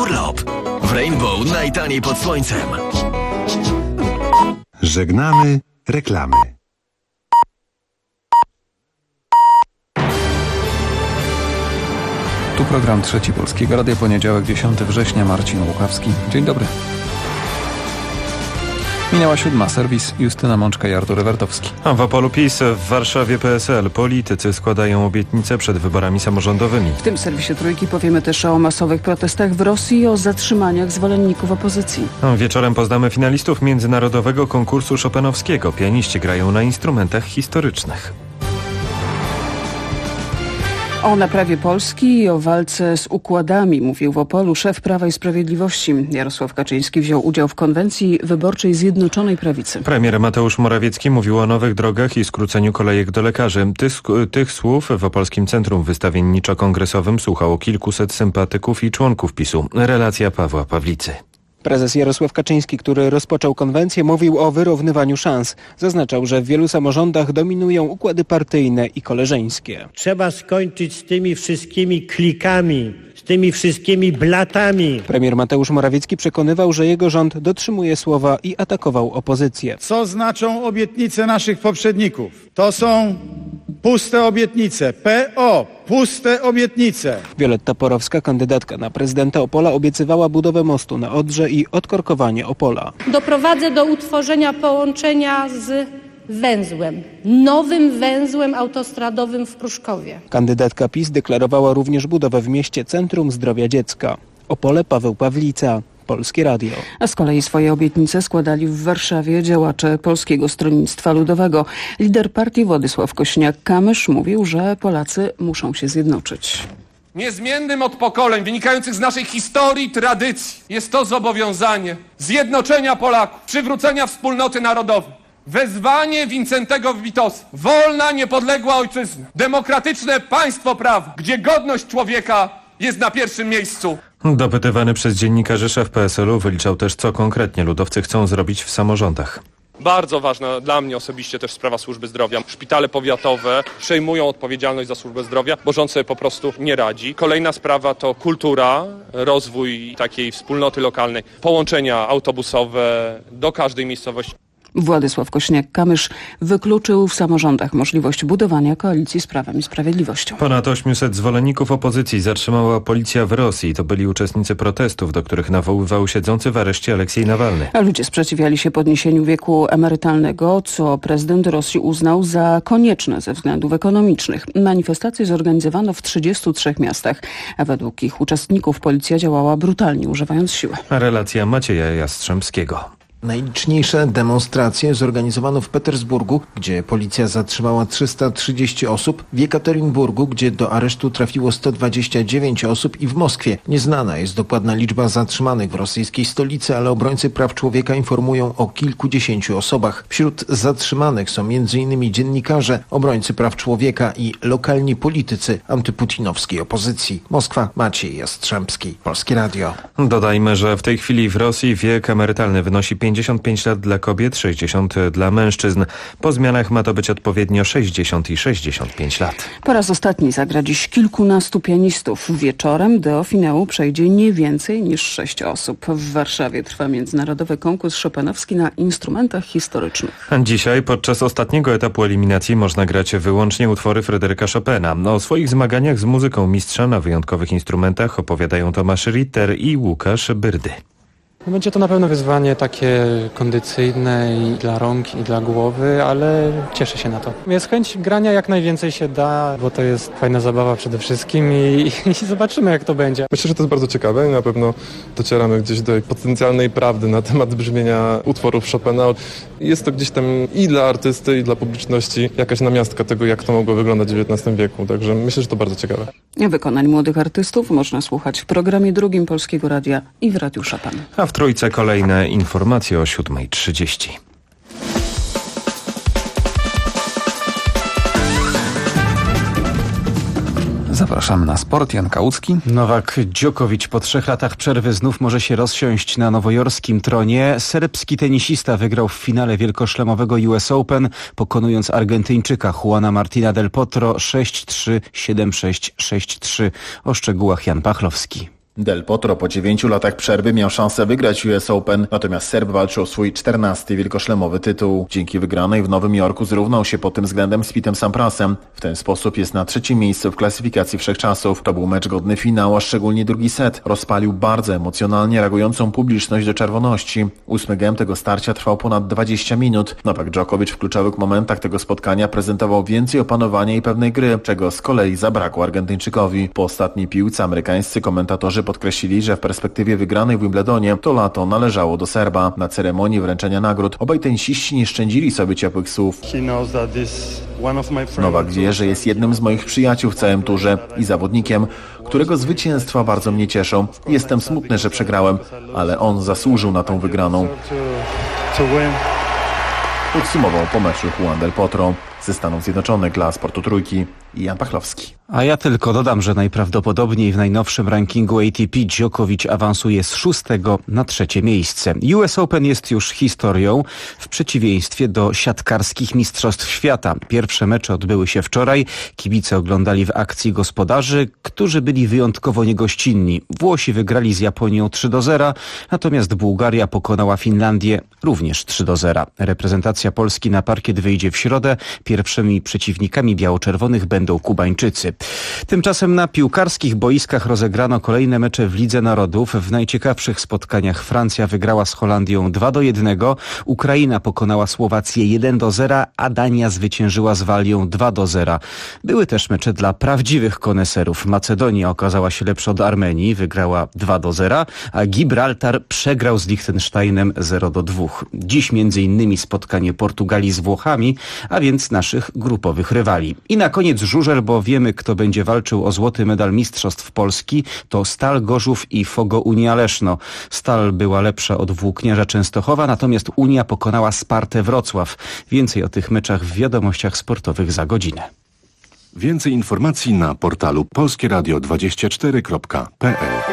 urlop. W Rainbow najtaniej pod słońcem. Żegnamy reklamy. Tu program Trzeci Polskiego Radia, poniedziałek 10 września, Marcin Łukawski. Dzień dobry. Minęła 7. Serwis Justyna Mączka i Artur Ewertowski. A w Opolu PiS, w Warszawie PSL. Politycy składają obietnice przed wyborami samorządowymi. W tym serwisie Trójki powiemy też o masowych protestach w Rosji i o zatrzymaniach zwolenników opozycji. Wieczorem poznamy finalistów międzynarodowego konkursu chopinowskiego. Pianiści grają na instrumentach historycznych. O naprawie Polski i o walce z układami mówił w Opolu szef Prawa i Sprawiedliwości. Jarosław Kaczyński wziął udział w konwencji wyborczej Zjednoczonej Prawicy. Premier Mateusz Morawiecki mówił o nowych drogach i skróceniu kolejek do lekarzy. Tych słów w Opolskim Centrum Wystawień Niczo-Kongresowym słuchało kilkuset sympatyków i członków PiS-u. Relacja Pawła Pawlicy. Prezes Jarosław Kaczyński, który rozpoczął konwencję, mówił o wyrównywaniu szans. Zaznaczał, że w wielu samorządach dominują układy partyjne i koleżeńskie. Trzeba skończyć z tymi wszystkimi klikami, z tymi wszystkimi blatami. Premier Mateusz Morawiecki przekonywał, że jego rząd dotrzymuje słowa i atakował opozycję. Co znaczą obietnice naszych poprzedników? To są puste obietnice. Puste obietnice. Wioletta Porowska, kandydatka na prezydenta Opola, obiecywała budowę mostu na Odrze i odkorkowanie Opola. Doprowadzę do utworzenia połączenia z węzłem, nowym węzłem autostradowym w Pruszkowie. Kandydatka PiS deklarowała również budowę w mieście Centrum Zdrowia Dziecka. Opole, Paweł Pawlica. Polskie Radio. A z kolei swoje obietnice składali w Warszawie działacze Polskiego Stronnictwa Ludowego. Lider partii Władysław Kośniak-Kamysz mówił, że Polacy muszą się zjednoczyć. Niezmiennym od pokoleń, wynikających z naszej historii i tradycji, jest to zobowiązanie zjednoczenia Polaków, przywrócenia wspólnoty narodowej. Wezwanie Wincentego Witosa. Wolna, niepodległa ojczyzna. Demokratyczne państwo prawa, gdzie godność człowieka jest na pierwszym miejscu. Dopytywany przez dziennikarzy szef PSL-u wyliczał też, co konkretnie ludowcy chcą zrobić w samorządach. Bardzo ważna dla mnie osobiście też sprawa służby zdrowia. Szpitale powiatowe przejmują odpowiedzialność za służbę zdrowia, bo rząd sobie po prostu nie radzi. Kolejna sprawa to kultura, rozwój takiej wspólnoty lokalnej, połączenia autobusowe do każdej miejscowości. Władysław Kośniak-Kamysz wykluczył w samorządach możliwość budowania koalicji z Prawem i Sprawiedliwością. Ponad 800 zwolenników opozycji zatrzymała policja w Rosji. To byli uczestnicy protestów, do których nawoływał siedzący w areszcie Aleksiej Nawalny. A ludzie sprzeciwiali się podniesieniu wieku emerytalnego, co prezydent Rosji uznał za konieczne ze względów ekonomicznych. Manifestacje zorganizowano w 33 miastach, a według ich uczestników policja działała brutalnie, używając siły. Relacja Macieja Jastrzębskiego. Najliczniejsze demonstracje zorganizowano w Petersburgu, gdzie policja zatrzymała 330 osób, w Jekaterynburgu, gdzie do aresztu trafiło 129 osób i w Moskwie. Nieznana jest dokładna liczba zatrzymanych w rosyjskiej stolicy, ale obrońcy praw człowieka informują o kilkudziesięciu osobach. Wśród zatrzymanych są m.in. dziennikarze, obrońcy praw człowieka i lokalni politycy antyputinowskiej opozycji. Moskwa, Maciej Jastrzębski, Polskie Radio. Dodajmy, że w tej chwili w Rosji wiek emerytalny wynosi 55 lat dla kobiet, 60 dla mężczyzn. Po zmianach ma to być odpowiednio 60 i 65 lat. Po raz ostatni zagra dziś kilkunastu pianistów. Wieczorem do finału przejdzie nie więcej niż 6 osób. W Warszawie trwa międzynarodowy konkurs chopinowski na instrumentach historycznych. Dzisiaj podczas ostatniego etapu eliminacji można grać wyłącznie utwory Fryderyka Chopina. O swoich zmaganiach z muzyką mistrza na wyjątkowych instrumentach opowiadają Tomasz Ritter i Łukasz Byrdy. Będzie to na pewno wyzwanie takie kondycyjne i dla rąk, i dla głowy, ale cieszę się na to. Jest chęć grania jak najwięcej się da, bo to jest fajna zabawa przede wszystkim i zobaczymy, jak to będzie. Myślę, że to jest bardzo ciekawe i na pewno docieramy gdzieś do potencjalnej prawdy na temat brzmienia utworów Chopina. Jest to gdzieś tam i dla artysty, i dla publiczności jakaś namiastka tego, jak to mogło wyglądać w XIX wieku. Także myślę, że to bardzo ciekawe. Wykonań młodych artystów można słuchać w programie drugim Polskiego Radia i w Radiu Chopin. A w Trójce kolejne informacje o 7:30. Zapraszamy na sport. Jan Kałucki. Nowak Djokovic po 3 latach przerwy znów może się rozsiąść na nowojorskim tronie. Serbski tenisista wygrał w finale wielkoszlemowego US Open, pokonując Argentyńczyka Juana Martina del Potro 6-3, 7-6, 6-3. O szczegółach Jan Pachlowski. Del Potro po 9 latach przerwy miał szansę wygrać US Open, natomiast Serb walczył o swój 14. wielkoszlemowy tytuł. Dzięki wygranej w Nowym Jorku zrównał się pod tym względem z Pitem Samprasem. W ten sposób jest na 3. miejscu w klasyfikacji wszechczasów. To był mecz godny finału, a szczególnie drugi set rozpalił bardzo emocjonalnie reagującą publiczność do czerwoności. 8 gem tego starcia trwał ponad 20 minut. Nowak Djokovic w kluczowych momentach tego spotkania prezentował więcej opanowania i pewnej gry, czego z kolei zabrakło Argentyńczykowi. Po ostatniej piłce amerykańscy komentatorzy podkreślili, że w perspektywie wygranej w Wimbledonie to lato należało do Serba. Na ceremonii wręczenia nagród obaj tenisiści nie szczędzili sobie ciepłych słów. Nowak wie, że jest jednym z moich przyjaciół w całym turze i zawodnikiem, którego zwycięstwa bardzo mnie cieszą. Jestem smutny, że przegrałem, ale on zasłużył na tą wygraną. Podsumował po meczu Juan Del Potro. Ze Stanów Zjednoczonych dla Sportu Trójki Jan Pachlowski. A ja tylko dodam, że najprawdopodobniej w najnowszym rankingu ATP Djokovic awansuje z 6. na 3. miejsce. US Open jest już historią, w przeciwieństwie do siatkarskich mistrzostw świata. Pierwsze mecze odbyły się wczoraj. Kibice oglądali w akcji gospodarzy, którzy byli wyjątkowo niegościnni. Włosi wygrali z Japonią 3-0, natomiast Bułgaria pokonała Finlandię również 3-0. Reprezentacja Polski na parkiet wyjdzie w środę. Pierwszymi przeciwnikami biało-czerwonych będą Kubańczycy. Tymczasem na piłkarskich boiskach rozegrano kolejne mecze w Lidze Narodów. W najciekawszych spotkaniach Francja wygrała z Holandią 2-1, Ukraina pokonała Słowację 1-0, a Dania zwyciężyła z Walią 2-0. Były też mecze dla prawdziwych koneserów. Macedonia okazała się lepsza od Armenii, wygrała 2-0, a Gibraltar przegrał z Liechtensteinem 0-2. Dziś m.in. spotkanie Portugalii z Włochami, a więc naszych grupowych rywali. I na koniec żużel, bo wiemy, kto będzie walczył o złoty medal mistrzostw Polski, to Stal Gorzów i Fogo Unia Leszno. Stal była lepsza od Włókniarza Częstochowa, natomiast Unia pokonała Spartę Wrocław. Więcej o tych meczach w wiadomościach sportowych za godzinę. Więcej informacji na portalu polskieradio24.pl.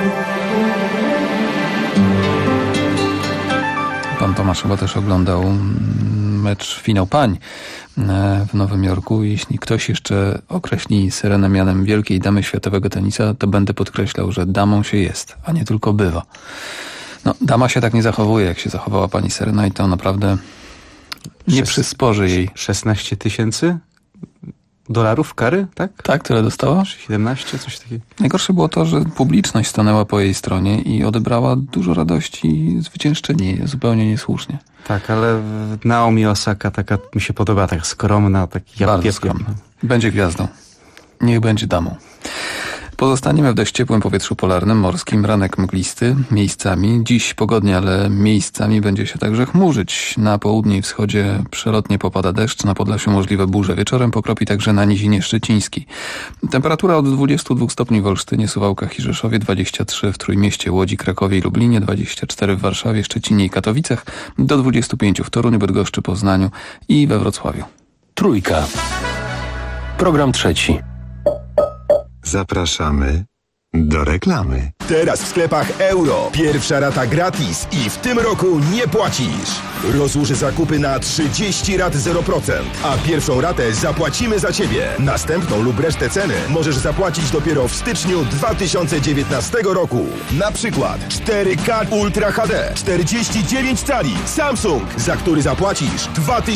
Pan Tomasz chyba też oglądał mecz finał pań w Nowym Jorku. Jeśli ktoś jeszcze określi Serenę mianem wielkiej damy światowego tenisa, to będę podkreślał, że damą się jest, a nie tylko bywa. No, dama się tak nie zachowuje, jak się zachowała pani Serena i to naprawdę nie przysporzy jej. 16 000 dolarów kary, tak? Tak, tyle dostała? 17, coś takiego. Najgorsze było to, że publiczność stanęła po jej stronie i odebrała dużo radości zwyciężczyni, zupełnie niesłusznie. Tak, ale Naomi Osaka taka mi się podoba, tak skromna, taki bardzo skromna. Będzie gwiazdą. Niech będzie damą. Pozostaniemy w dość ciepłym powietrzu polarnym, morskim, ranek mglisty, miejscami. Dziś pogodnie, ale miejscami będzie się także chmurzyć. Na południe i wschodzie przelotnie popada deszcz, na Podlasiu możliwe burze. Wieczorem pokropi także na nizinie szczecińskiej. Temperatura od 22 stopni w Olsztynie, Suwałkach i Rzeszowie, 23 w Trójmieście, Łodzi, Krakowie i Lublinie, 24 w Warszawie, Szczecinie i Katowicach, do 25 w Toruniu, Bydgoszczy, Poznaniu i we Wrocławiu. Trójka. Program trzeci. Zapraszamy do reklamy. Teraz w sklepach Euro. Pierwsza rata gratis i w tym roku nie płacisz. Rozłóż zakupy na 30 rat 0%, a pierwszą ratę zapłacimy za Ciebie. Następną lub resztę ceny możesz zapłacić dopiero w styczniu 2019 roku. Na przykład 4K Ultra HD 49 cali Samsung, za który zapłacisz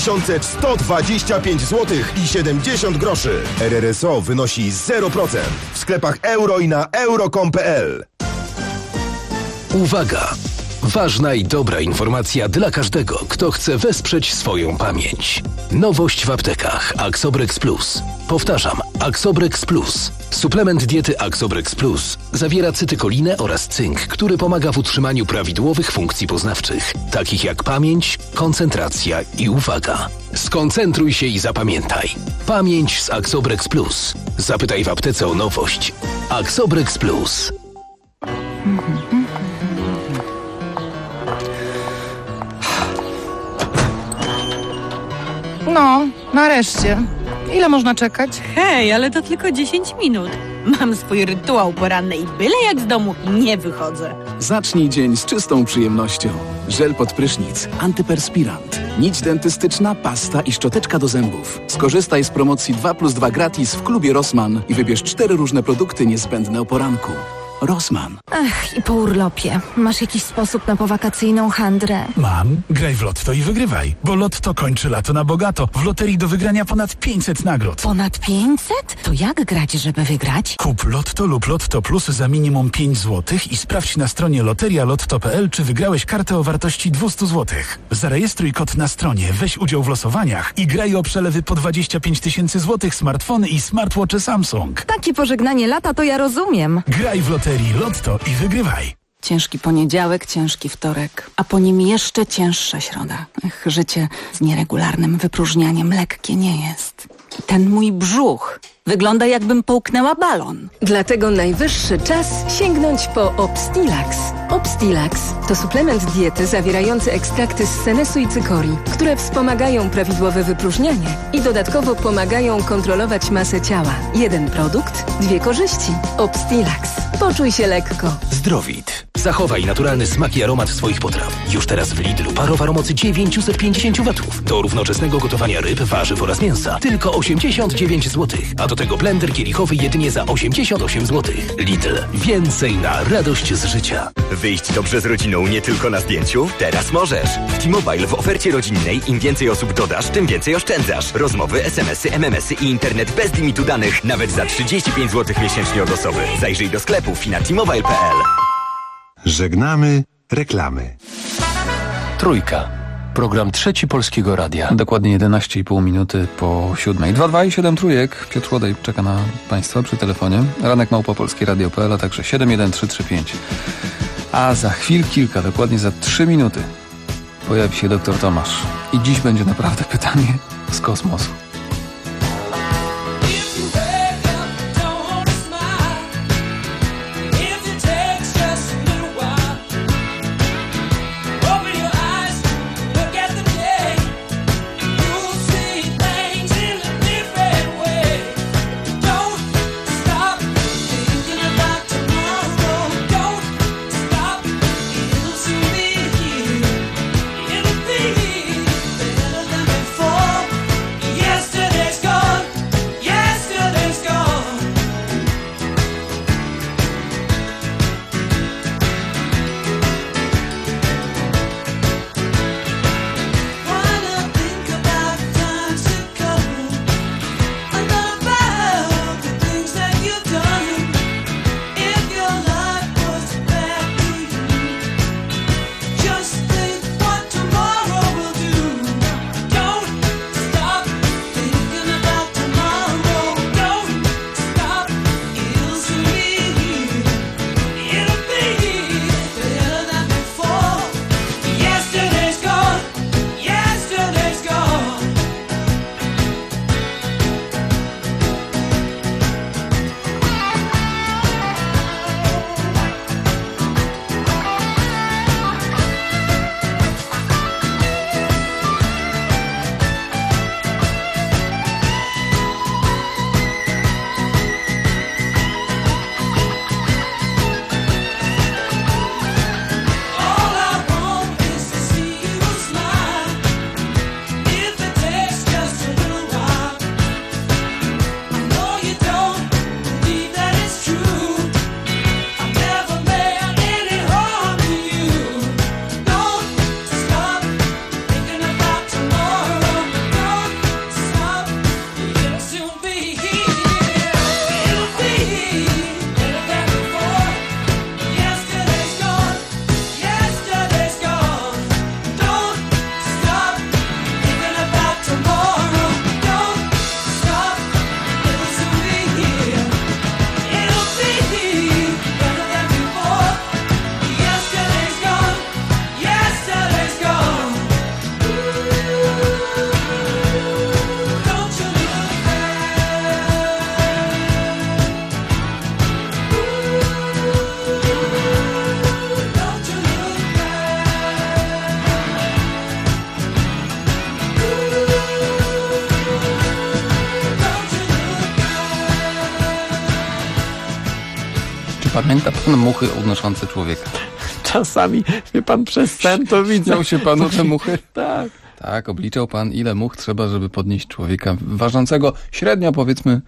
2125 zł i 70 groszy. RRSO wynosi 0%. W sklepach Euro i na euro.com.pl. Uwaga! Ważna i dobra informacja dla każdego, kto chce wesprzeć swoją pamięć. Nowość w aptekach Axobrex Plus. Powtarzam, Axobrex Plus. Suplement diety Axobrex Plus zawiera cytykolinę oraz cynk, który pomaga w utrzymaniu prawidłowych funkcji poznawczych, takich jak pamięć, koncentracja i uwaga. Skoncentruj się i zapamiętaj. Pamięć z Axobrex Plus. Zapytaj w aptece o nowość. Axobrex Plus. No, nareszcie. Ile można czekać? Hej, ale to tylko 10 minut. Mam swój rytuał poranny i byle jak z domu nie wychodzę. Zacznij dzień z czystą przyjemnością. Żel pod prysznic, antyperspirant, nić dentystyczna, pasta i szczoteczka do zębów. Skorzystaj z promocji 2+2 gratis w klubie Rossmann i wybierz 4 różne produkty niezbędne o poranku. Rossmann. Ach, i po urlopie. Masz jakiś sposób na powakacyjną handrę? Mam. Graj w Lotto i wygrywaj. Bo Lotto kończy lato na bogato. W loterii do wygrania ponad 500 nagród. Ponad 500? To jak grać, żeby wygrać? Kup Lotto lub Lotto Plus za minimum 5 zł i sprawdź na stronie loterialotto.pl, czy wygrałeś kartę o wartości 200 zł. Zarejestruj kod na stronie, weź udział w losowaniach i graj o przelewy po 25 000 złotych, smartfony i smartwatche Samsung. Takie pożegnanie lata to ja rozumiem. Graj w loterii Lotto i wygrywaj. Ciężki poniedziałek, ciężki wtorek, a po nim jeszcze cięższa środa. Życie z nieregularnym wypróżnianiem lekkie nie jest. Ten mój brzuch wygląda, jakbym połknęła balon. Dlatego najwyższy czas sięgnąć po Obstilax. Obstilax to suplement diety zawierający ekstrakty z senesu i cykorii, które wspomagają prawidłowe wypróżnianie i dodatkowo pomagają kontrolować masę ciała. Jeden produkt, dwie korzyści. Obstilax. Poczuj się lekko. Zdrowit. Zachowaj naturalny smak i aromat swoich potraw. Już teraz w Lidlu parowar o mocy 950 W. Do równoczesnego gotowania ryb, warzyw oraz mięsa. Tylko 89 zł. A do tego blender kielichowy jedynie za 88 zł. Lidl. Więcej na radość z życia. Wyjść dobrze z rodziną nie tylko na zdjęciu? Teraz możesz. W T-Mobile w ofercie rodzinnej im więcej osób dodasz, tym więcej oszczędzasz. Rozmowy, SMS-y, MMS-y i internet bez limitu danych. Nawet za 35 zł miesięcznie od osoby. Zajrzyj do sklepów i na t-mobile.pl. Żegnamy reklamy. Trójka. Program Trzeci Polskiego Radia. Dokładnie 11,5 minuty po 7. 2 i 7 trójek. Piotr Łodej czeka na Państwa przy telefonie. ranek@polskieradio.pl, a także 71335. A za chwil kilka, dokładnie za 3 minuty pojawi się doktor Tomasz. I dziś będzie naprawdę pytanie z kosmosu. Pamięta pan muchy odnoszące człowieka? Czasami, wie pan, przez sen to widzę. Miał się panu te muchy? Tak. Tak, obliczał pan, ile much trzeba, żeby podnieść człowieka ważącego średnio, powiedzmy,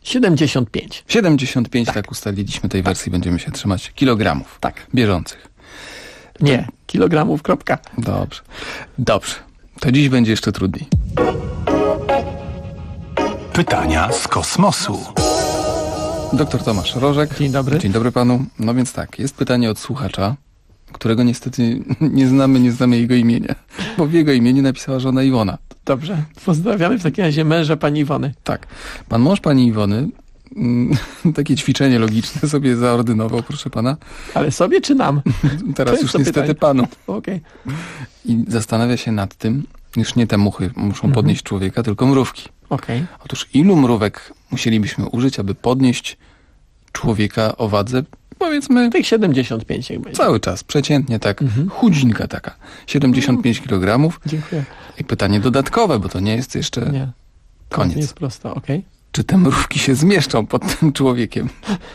75. 75, tak ustaliliśmy tej wersji, będziemy się trzymać kilogramów. Tak. Bieżących. Nie, kilogramów, kropka. Dobrze. To dziś będzie jeszcze trudniej. Pytania z kosmosu. Doktor Tomasz Rożek. Dzień dobry. Dzień dobry panu. No więc tak, jest pytanie od słuchacza, którego niestety nie znamy jego imienia, bo w jego imieniu napisała żona Iwona. Dobrze. Pozdrawiamy w takim razie męża pani Iwony. Tak. Pan mąż pani Iwony takie ćwiczenie logiczne sobie zaordynował, proszę pana. Ale sobie czy nam? Teraz już niestety panu. Okej. I zastanawia się nad tym, już nie te muchy muszą podnieść człowieka, tylko mrówki. Okej. Otóż ilu mrówek musielibyśmy użyć, aby podnieść człowieka o wadze, powiedzmy... Tych 75 jak będzie. Cały czas, przeciętnie tak, chudzinka taka. 75 kg. Dziękuję. I pytanie dodatkowe, bo to nie jest jeszcze koniec. To nie jest prosto, okej. Czy te mrówki się zmieszczą pod tym człowiekiem?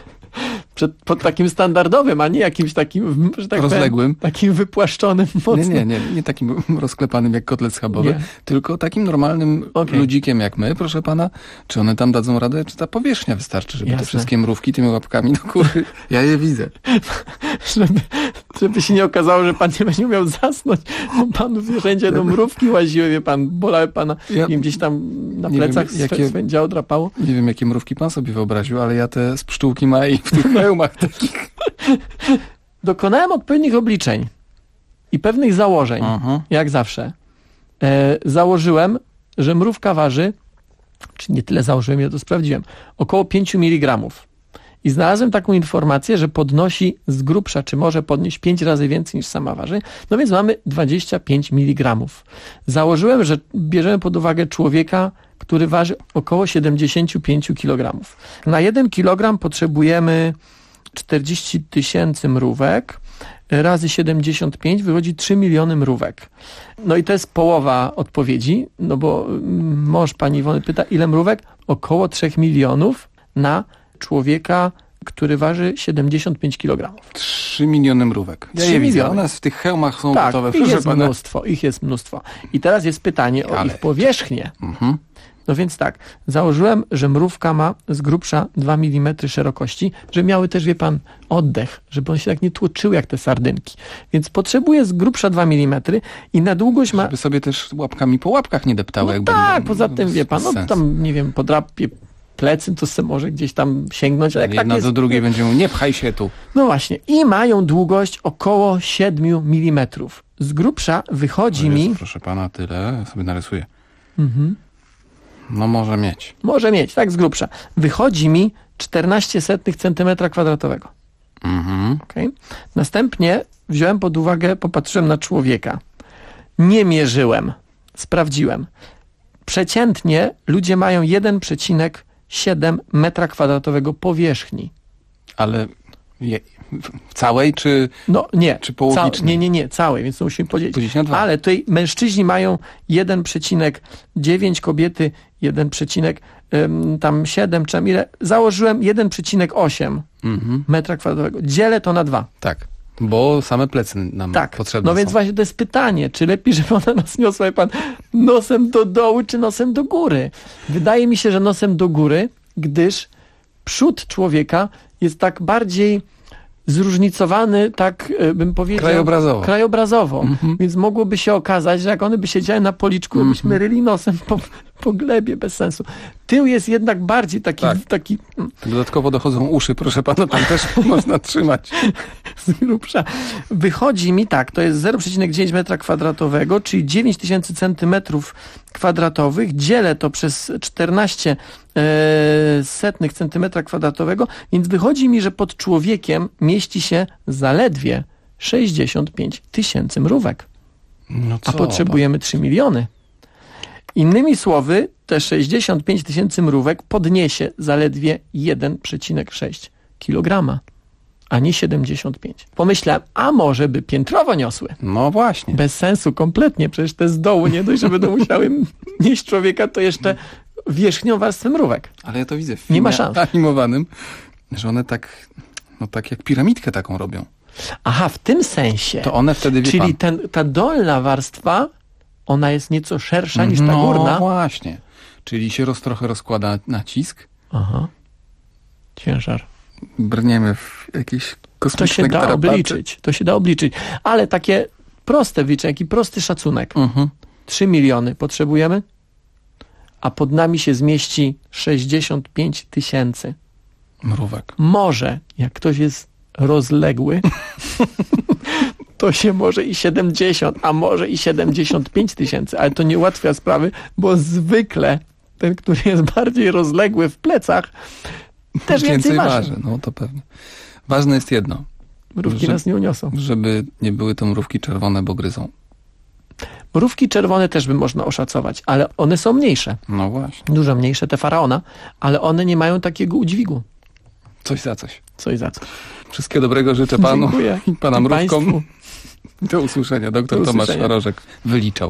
Pod takim standardowym, a nie jakimś takim, że tak rozległym. Powiem, takim wypłaszczonym mocno. Nie takim rozklepanym jak kotlet schabowy, tylko takim normalnym ludzikiem jak my, proszę pana. Czy one tam dadzą radę, czy ta powierzchnia wystarczy, żeby te wszystkie mrówki tymi łapkami do góry, ja je widzę. Żeby się nie okazało, że pan nie będzie umiał zasnąć, bo panu wszędzie do mrówki łaziły, wie pan, bolały pana, im gdzieś tam na plecach swędziało, drapało. Nie wiem, jakie mrówki pan sobie wyobraził, ale ja te z pszczółki Mai w tych hełmach takich. Dokonałem odpowiednich obliczeń i pewnych założeń, jak zawsze. Założyłem, że mrówka waży, czy nie tyle założyłem, ja to sprawdziłem, około 5 mg. I znalazłem taką informację, że podnosi z grubsza, czy może podnieść 5 razy więcej niż sama waży. No więc mamy 25 mg. Założyłem, że bierzemy pod uwagę człowieka, który waży około 75 kg. Na 1 kg potrzebujemy 40 000 mrówek, razy 75 wychodzi 3 miliony mrówek. No i to jest połowa odpowiedzi, no bo mąż pani Iwony pyta, ile mrówek? Około 3 milionów na człowieka, który waży 75 kg. 3 miliony mrówek. Ja 3 je widzę. miliony. One w tych hełmach są tak, gotowe. Ich jest mnóstwo. I teraz jest pytanie o ich powierzchnię. No więc tak, założyłem, że mrówka ma z grubsza 2 mm szerokości, żeby miały też, wie pan, oddech, żeby one się tak nie tłoczyły jak te sardynki. Więc potrzebuje z grubsza 2 mm i na długość ma... Żeby sobie też łapkami po łapkach nie deptały. No tak, poza tym, wie pan, no tam, nie wiem, podrapie plecy, to se może gdzieś tam sięgnąć. Ale jak jedna tak jest, do drugiej będzie mówił, nie pchaj się tu. No właśnie. I mają długość około 7 mm. Z grubsza wychodzi mi... Proszę pana, tyle. Ja sobie narysuję. No może mieć. Może mieć, tak z grubsza. Wychodzi mi 0,14 cm². Okay. Następnie wziąłem pod uwagę, popatrzyłem na człowieka. Nie mierzyłem. Sprawdziłem. Przeciętnie ludzie mają 1,7 m² powierzchni. Ale całej czy no nie, czy połowicznej? Nie, całej, więc to musimy podzielić. na 2. Ale tutaj mężczyźni mają 1,9, kobiety 1,7 czy ile. Założyłem 1,8 m². Dzielę to na 2. Tak. Bo same plecy nam potrzebne No więc są. właśnie to jest pytanie, czy lepiej, żeby ona nas niosła, pan, nosem do dołu, czy nosem do góry? Wydaje mi się, że nosem do góry, gdyż przód człowieka jest tak bardziej zróżnicowany, tak bym powiedział... Krajobrazowo. Więc mogłoby się okazać, że jak one by siedziały na policzku, byśmy ryli nosem po glebie, bez sensu. Tył jest jednak bardziej taki... Dodatkowo dochodzą uszy, proszę pana, tam też można trzymać. Z grubsza. Wychodzi mi tak, to jest 0,9 m², czyli 9000 cm². Dzielę to przez 0,14 cm², więc wychodzi mi, że pod człowiekiem mieści się zaledwie 65 000 mrówek. No co? A potrzebujemy 3 miliony. Innymi słowy, te 65 000 mrówek podniesie zaledwie 1,6 kg, a nie 75. Pomyślałem, a może by piętrowo niosły? No właśnie. Bez sensu kompletnie, przecież te z dołu nie dość, że będą musiały nieść człowieka, to jeszcze wierzchnią warstwę mrówek. Ale ja to widzę w filmie nie ma szans. Animowanym, że one tak jak piramidkę taką robią. Aha, w tym sensie. To one wtedy, wie czyli pan, ta dolna warstwa, ona jest nieco szersza niż ta górna. No właśnie. Czyli się trochę rozkłada nacisk Aha. Ciężar. Brniemy w jakieś kosmiczne To się da obliczyć. Ale takie proste wyliczenie, jaki prosty szacunek. 3 miliony potrzebujemy, a pod nami się zmieści 65 000. Mrówek. Może, jak ktoś jest rozległy, to się może i 70, a może i 75 000, ale to nie ułatwia sprawy, bo zwykle ten, który jest bardziej rozległy w plecach, też więcej waży. No to pewnie. Ważne jest jedno. Mrówki nas nie uniosą. Żeby nie były to mrówki czerwone, bo gryzą. Mrówki czerwone też by można oszacować, ale one są mniejsze. No właśnie. Dużo mniejsze, te faraona, ale one nie mają takiego udźwigu. Coś za coś. Coś za coś. Wszystkiego dobrego życzę panu. Dziękuję. I pana mrówkom. Do usłyszenia. Doktor Tomasz Rożek wyliczał.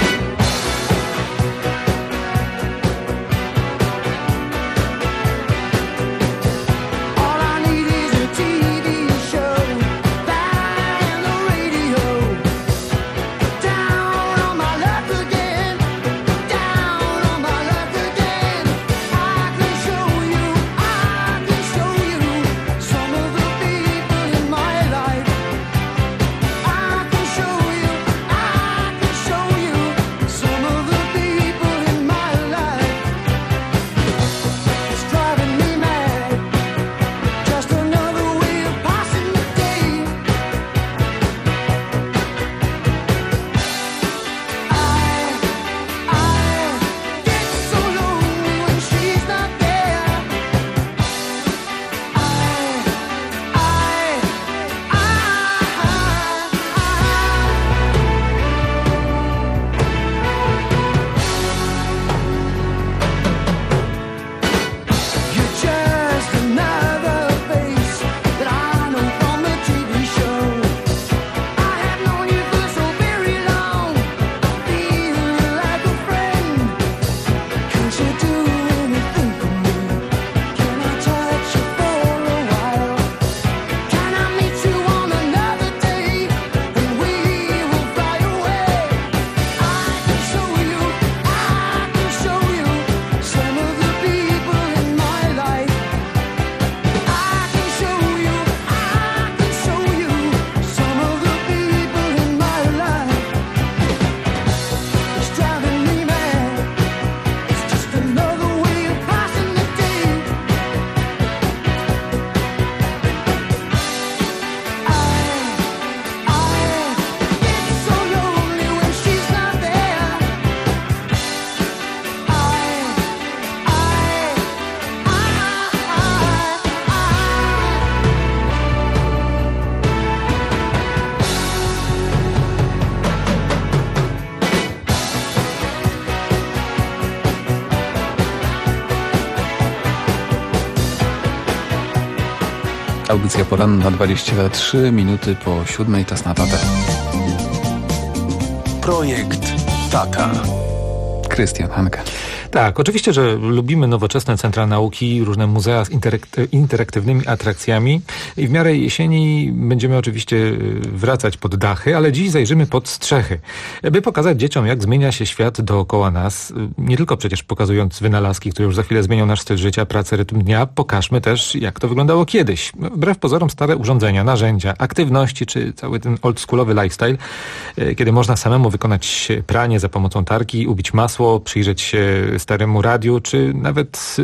Audycja poranna, 23 minuty po 7, czas na tatę. Projekt Tata. Krystian Hanka. Tak, oczywiście, że lubimy nowoczesne centra nauki, różne muzea z interaktywnymi atrakcjami i w miarę jesieni będziemy oczywiście wracać pod dachy, ale dziś zajrzymy pod strzechy, by pokazać dzieciom, jak zmienia się świat dookoła nas. Nie tylko przecież pokazując wynalazki, które już za chwilę zmienią nasz styl życia, pracę, rytm dnia, pokażmy też, jak to wyglądało kiedyś. Wbrew pozorom stare urządzenia, narzędzia, aktywności, czy cały ten oldschoolowy lifestyle, kiedy można samemu wykonać pranie za pomocą tarki, ubić masło, przyjrzeć się staremu radiu, czy nawet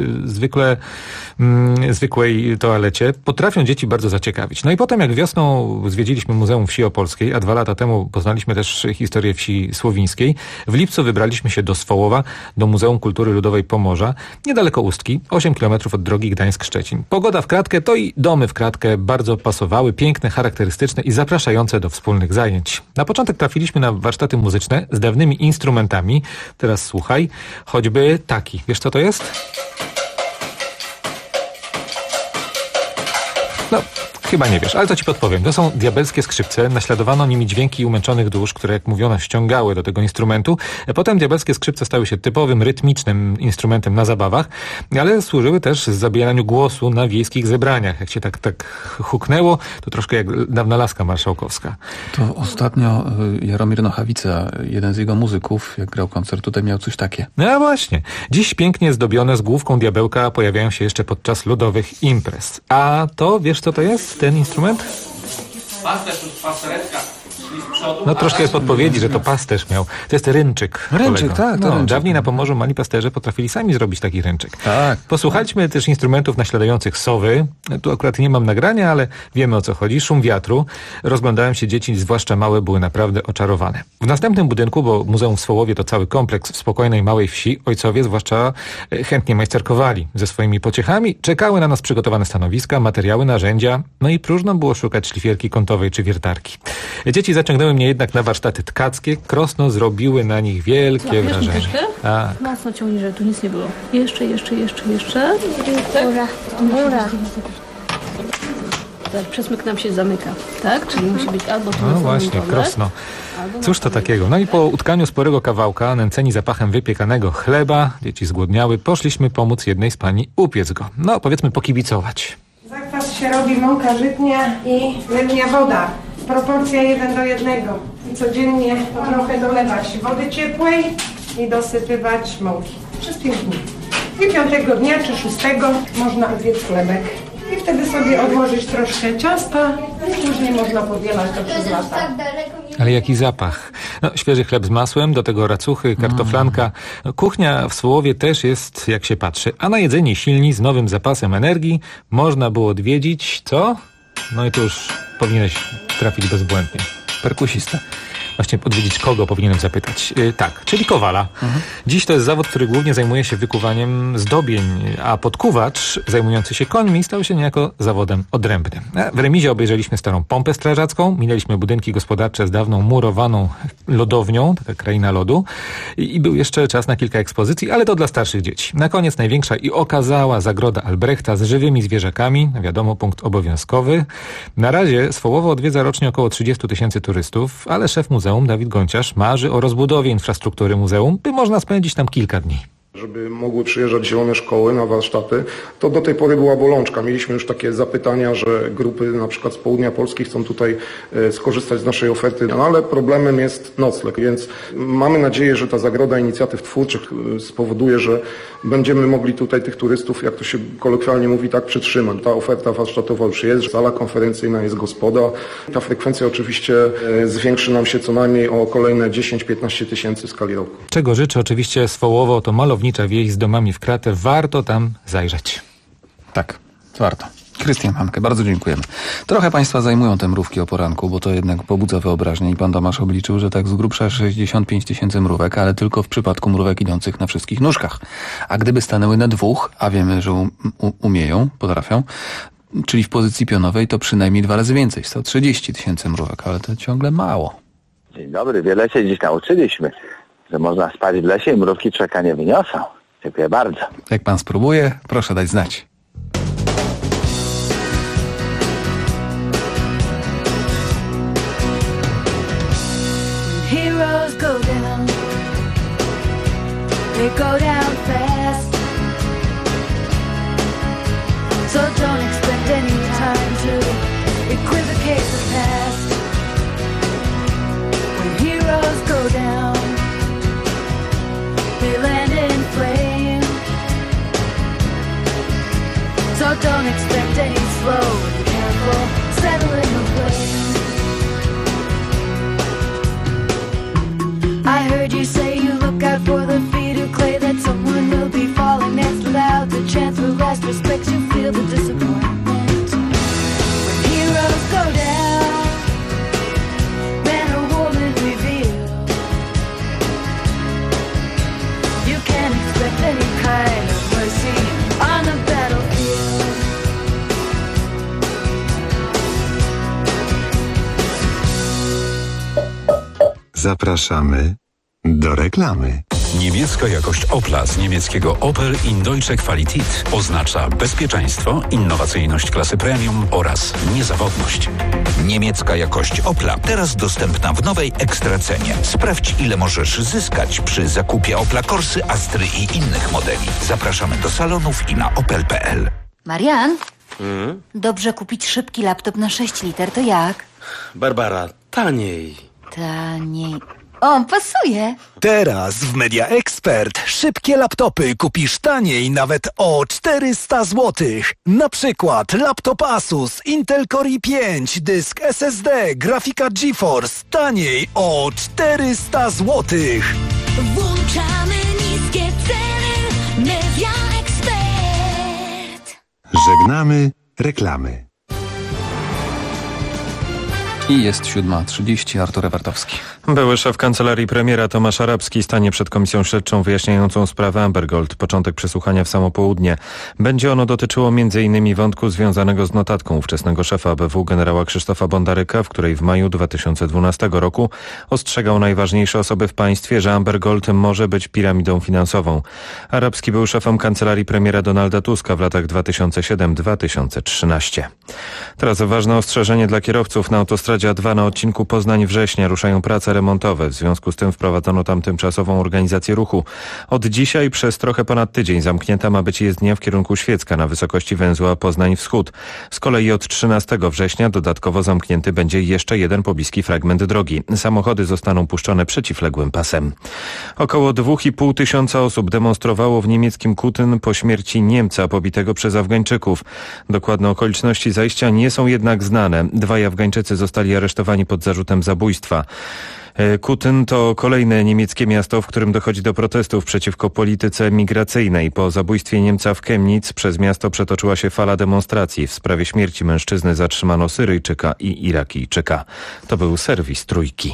zwykłej toalecie, potrafią dzieci bardzo zaciekawić. No i potem, jak wiosną zwiedziliśmy Muzeum Wsi Opolskiej, a 2 lata temu poznaliśmy też historię wsi słowińskiej, w lipcu wybraliśmy się do Swołowa, do Muzeum Kultury Ludowej Pomorza, niedaleko Ustki, 8 km od drogi Gdańsk-Szczecin. Pogoda w kratkę, to i domy w kratkę bardzo pasowały, piękne, charakterystyczne i zapraszające do wspólnych zajęć. Na początek trafiliśmy na warsztaty muzyczne z dawnymi instrumentami. Teraz słuchaj, choćby taki. Wiesz, co to jest? No, Chyba nie wiesz, ale to ci podpowiem. To są diabelskie skrzypce. Naśladowano nimi dźwięki umęczonych dusz, które jak mówiono ściągały do tego instrumentu. Potem diabelskie skrzypce stały się typowym, rytmicznym instrumentem na zabawach, ale służyły też zabieraniu głosu na wiejskich zebraniach. Jak się tak huknęło, to troszkę jak dawna laska marszałkowska. To ostatnio Jaromir Nochawica, jeden z jego muzyków, jak grał koncert, tutaj miał coś takie. No właśnie. Dziś pięknie zdobione z główką diabełka pojawiają się jeszcze podczas ludowych imprez. A to, wiesz co to jest, ten instrument? Pasteretka. No troszkę jest podpowiedzi, że to pasterz miał. To jest rynczyk. Rynczyk, tak. To rynczyk. Dawniej na Pomorzu mali pasterze potrafili sami zrobić taki rynczyk. Tak. Posłuchajmy też instrumentów naśladujących sowy. Tu akurat nie mam nagrania, ale wiemy o co chodzi. Szum wiatru. Rozglądałem się, dzieci, zwłaszcza małe, były naprawdę oczarowane. W następnym budynku, bo Muzeum w Swołowie to cały kompleks w spokojnej małej wsi, ojcowie zwłaszcza chętnie majsterkowali ze swoimi pociechami. Czekały na nas przygotowane stanowiska, materiały, narzędzia. No i próżno było szukać szlifierki kątowej czy wiertarki. Dzieci zaciągnęły mnie jednak na warsztaty tkackie. Krosno zrobiły na nich wielkie wrażenie. Tak. Mocno ciągnij, że tu nic nie było. Jeszcze. Góra. Tak, przesmyk nam się zamyka, tak? Czyli musi być albo tu. No właśnie, krosno. Cóż to takiego? No i po utkaniu sporego kawałka, nęceni zapachem wypiekanego chleba, dzieci zgłodniały, poszliśmy pomóc jednej z pani upiec go. No, powiedzmy pokibicować. Zakwas się robi mąka żytnia i lewnia woda. Proporcja 1:1. I codziennie trochę dolewać wody ciepłej i dosypywać mąki. Przez 5 dni. I 5 dnia czy 6 można upiec chlebek. I wtedy sobie odłożyć troszkę ciasta i później można powielać to przez lata. Ale jaki zapach. No, świeży chleb z masłem, do tego racuchy, kartoflanka. No, kuchnia w Swołowie też jest, jak się patrzy. A na jedzenie silni z nowym zapasem energii można było odwiedzić, co? No i tu już powinieneś trafić bezbłędnie. Perkusista. Właśnie odwiedzić kogo powinienem zapytać. Tak, czyli kowala. Dziś to jest zawód, który głównie zajmuje się wykuwaniem zdobień, a podkuwacz zajmujący się końmi stał się niejako zawodem odrębnym. W remizie obejrzeliśmy starą pompę strażacką, minęliśmy budynki gospodarcze z dawną murowaną lodownią, taka kraina lodu i był jeszcze czas na kilka ekspozycji, ale to dla starszych dzieci. Na koniec największa i okazała zagroda Albrechta z żywymi zwierzakami, wiadomo, punkt obowiązkowy. Na razie Swołowo odwiedza rocznie około 30 000 turystów, ale szef muzeum Dawid Gonciarz marzy o rozbudowie infrastruktury muzeum, by można spędzić tam kilka dni. Żeby mogły przyjeżdżać zielone szkoły na warsztaty, to do tej pory była bolączka. Mieliśmy już takie zapytania, że grupy na przykład z południa Polski chcą tutaj skorzystać z naszej oferty, no ale problemem jest nocleg, więc mamy nadzieję, że ta zagroda inicjatyw twórczych spowoduje, że będziemy mogli tutaj tych turystów, jak to się kolokwialnie mówi, tak przytrzymać. Ta oferta warsztatowa już jest, sala konferencyjna jest, gospoda. Ta frekwencja oczywiście zwiększy nam się co najmniej o kolejne 10-15 tysięcy w skali roku. Czego życzę oczywiście Swołowo, to malownicza wieś z domami w kratę. Warto tam zajrzeć. Tak, warto. Krystian Hanke, bardzo dziękujemy. Trochę Państwa zajmują te mrówki o poranku, bo to jednak pobudza wyobraźnię i Pan Tomasz obliczył, że tak z grubsza 65 000 mrówek, ale tylko w przypadku mrówek idących na wszystkich nóżkach. A gdyby stanęły na 2, a wiemy, że umieją, potrafią, czyli w pozycji pionowej, to przynajmniej 2 razy więcej, 130 000 mrówek, ale to ciągle mało. Dzień dobry, wiele się dziś nauczyliśmy, że można spać w lesie i mrówki człowieka nie wyniosą. Dziękuję bardzo. Jak Pan spróbuje, proszę dać znać. Heroes go down, they go down fast, so don't expect any time to equivocate the past. When heroes go down, they land in flame, so don't expect any slow and careful settling of blame. I heard you say you look out for the feet of clay, that someone will be falling next without the chance for rest. Respects you feel the disappointment when heroes go down, man or woman reveal. You can't expect any kind of mercy on the battlefield. Zapraszamy do reklamy. Niemiecka jakość Opla z niemieckiego Opel in Deutsche Qualität oznacza bezpieczeństwo, innowacyjność klasy premium oraz niezawodność. Niemiecka jakość Opla teraz dostępna w nowej ekstracenie. Sprawdź, ile możesz zyskać przy zakupie Opla Corsy, Astry i innych modeli. Zapraszamy do salonów i na opel.pl. Marian, dobrze kupić szybki laptop na 6 liter, to jak? Barbara, taniej. Taniej. O, pasuje. Teraz w Media Expert szybkie laptopy kupisz taniej nawet o 400 zł. Na przykład laptop Asus Intel Core i5, dysk SSD, grafika GeForce taniej o 400 zł. Włączamy niskie ceny. Media Expert. Żegnamy reklamy. I jest 7:30, Artur Ewartowski. Były szef kancelarii premiera Tomasz Arabski stanie przed komisją śledczą wyjaśniającą sprawę Amber Gold. Początek przesłuchania w samo południe. Będzie ono dotyczyło m.in. wątku związanego z notatką ówczesnego szefa ABW generała Krzysztofa Bondaryka, w której w maju 2012 roku ostrzegał najważniejsze osoby w państwie, że Amber Gold może być piramidą finansową. Arabski był szefem kancelarii premiera Donalda Tuska w latach 2007-2013. Teraz ważne ostrzeżenie dla kierowców. Na autostradzie A2 na odcinku Poznań-Września ruszają prace remontowe. W związku z tym wprowadzono tam tymczasową organizację ruchu. Od dzisiaj przez trochę ponad tydzień zamknięta ma być jezdnia w kierunku Świecka na wysokości węzła Poznań Wschód. Z kolei od 13 września dodatkowo zamknięty będzie jeszcze jeden pobliski fragment drogi. Samochody zostaną puszczone przeciwległym pasem. Około 2,5 tysiąca osób demonstrowało w niemieckim Kutyn po śmierci Niemca pobitego przez Afgańczyków. Dokładne okoliczności zajścia nie są jednak znane. 2 Afgańczycy zostali aresztowani pod zarzutem zabójstwa. Kutyn to kolejne niemieckie miasto, w którym dochodzi do protestów przeciwko polityce migracyjnej. Po zabójstwie Niemca w Chemnitz przez miasto przetoczyła się fala demonstracji. W sprawie śmierci mężczyzny zatrzymano Syryjczyka i Irakijczyka. To był serwis Trójki.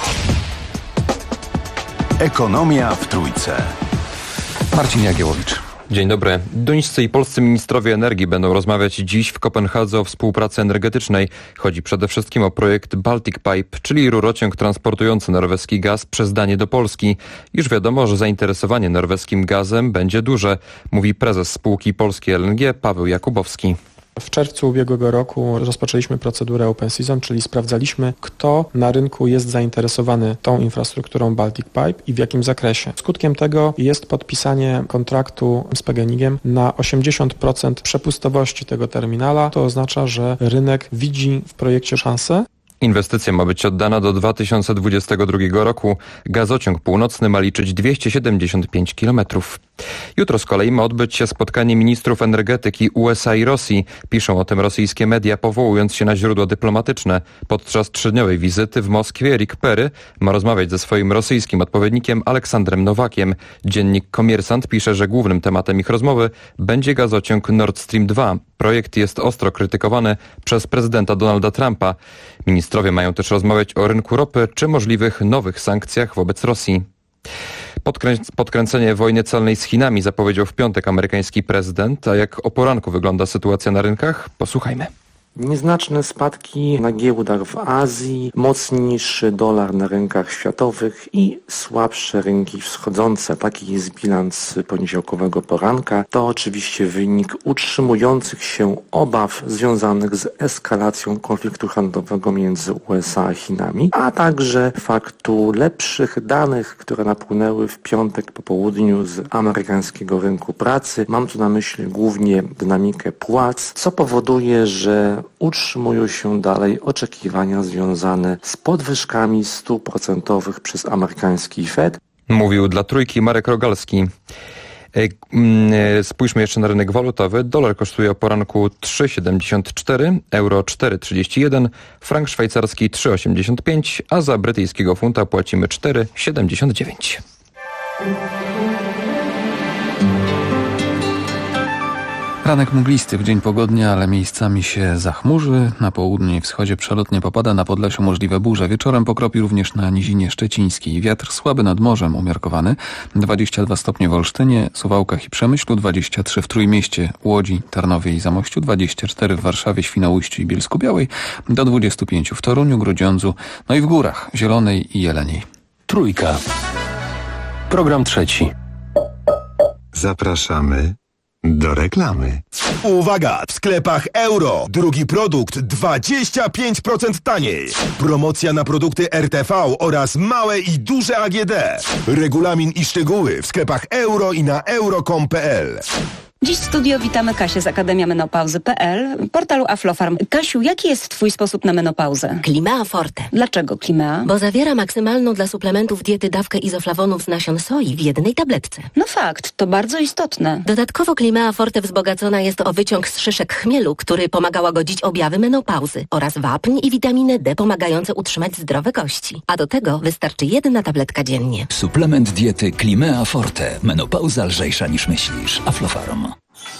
Ekonomia w Trójce. Marcin Jagiełowicz. Dzień dobry. Duńscy i polscy ministrowie energii będą rozmawiać dziś w Kopenhadze o współpracy energetycznej. Chodzi przede wszystkim o projekt Baltic Pipe, czyli rurociąg transportujący norweski gaz przez Danię do Polski. Już wiadomo, że zainteresowanie norweskim gazem będzie duże, mówi prezes spółki Polskie LNG Paweł Jakubowski. W czerwcu ubiegłego roku rozpoczęliśmy procedurę Open Season, czyli sprawdzaliśmy, kto na rynku jest zainteresowany tą infrastrukturą Baltic Pipe i w jakim zakresie. Skutkiem tego jest podpisanie kontraktu z PGNiG-iem na 80% przepustowości tego terminala. To oznacza, że rynek widzi w projekcie szansę. Inwestycja ma być oddana do 2022 roku. Gazociąg północny ma liczyć 275 km. Jutro z kolei ma odbyć się spotkanie ministrów energetyki USA i Rosji. Piszą o tym rosyjskie media, powołując się na źródła dyplomatyczne. Podczas 3-dniowej wizyty w Moskwie Rick Perry ma rozmawiać ze swoim rosyjskim odpowiednikiem Aleksandrem Nowakiem. Dziennik Komiersant pisze, że głównym tematem ich rozmowy będzie gazociąg Nord Stream 2. Projekt jest ostro krytykowany przez prezydenta Donalda Trumpa. Ministrowie mają też rozmawiać o rynku ropy czy możliwych nowych sankcjach wobec Rosji. Podkręcenie wojny celnej z Chinami zapowiedział w piątek amerykański prezydent, a jak o poranku wygląda sytuacja na rynkach? Posłuchajmy. Nieznaczne spadki na giełdach w Azji, mocniejszy dolar na rynkach światowych i słabsze rynki wschodzące. Taki jest bilans poniedziałkowego poranka. To oczywiście wynik utrzymujących się obaw związanych z eskalacją konfliktu handlowego między USA a Chinami, a także faktu lepszych danych, które napłynęły w piątek po południu z amerykańskiego rynku pracy. Mam tu na myśli głównie dynamikę płac, co powoduje, że utrzymują się dalej oczekiwania związane z podwyżkami stóp procentowych przez amerykański Fed. Mówił dla Trójki Marek Rogalski. Spójrzmy jeszcze na rynek walutowy. Dolar kosztuje o poranku 3,74, euro 4,31, frank szwajcarski 3,85, a za brytyjskiego funta płacimy 4,79. Ranek mglisty w dzień pogodnia, ale miejscami się zachmurzy. Na południu i wschodzie przelotnie popada, na Podlasiu możliwe burze. Wieczorem pokropi również na nizinie szczecińskiej. Wiatr słaby nad morzem, umiarkowany. 22 stopnie w Olsztynie, Suwałkach i Przemyślu, 23 w Trójmieście, Łodzi, Tarnowie i Zamościu, 24 w Warszawie, Świnoujściu i Bielsku-Białej, do 25 w Toruniu, Grudziądzu, no i w górach Zielonej i Jeleniej. Trójka. Program trzeci. Zapraszamy do reklamy. Uwaga! W sklepach Euro. Drugi produkt 25% taniej. Promocja na produkty RTV oraz małe i duże AGD. Regulamin i szczegóły w sklepach Euro i na euro.com.pl. Dziś w studio witamy Kasię z Akademia Menopauzy.pl, portalu Aflofarm. Kasiu, jaki jest twój sposób na menopauzę? Climea Forte. Dlaczego Climea? Bo zawiera maksymalną dla suplementów diety dawkę izoflawonów z nasion soi w jednej tabletce. No fakt, to bardzo istotne. Dodatkowo Climea Forte wzbogacona jest o wyciąg z szyszek chmielu, który pomaga łagodzić objawy menopauzy, oraz wapń i witaminę D pomagające utrzymać zdrowe kości. A do tego wystarczy jedna tabletka dziennie. Suplement diety Climea Forte. Menopauza lżejsza niż myślisz. Aflofarm.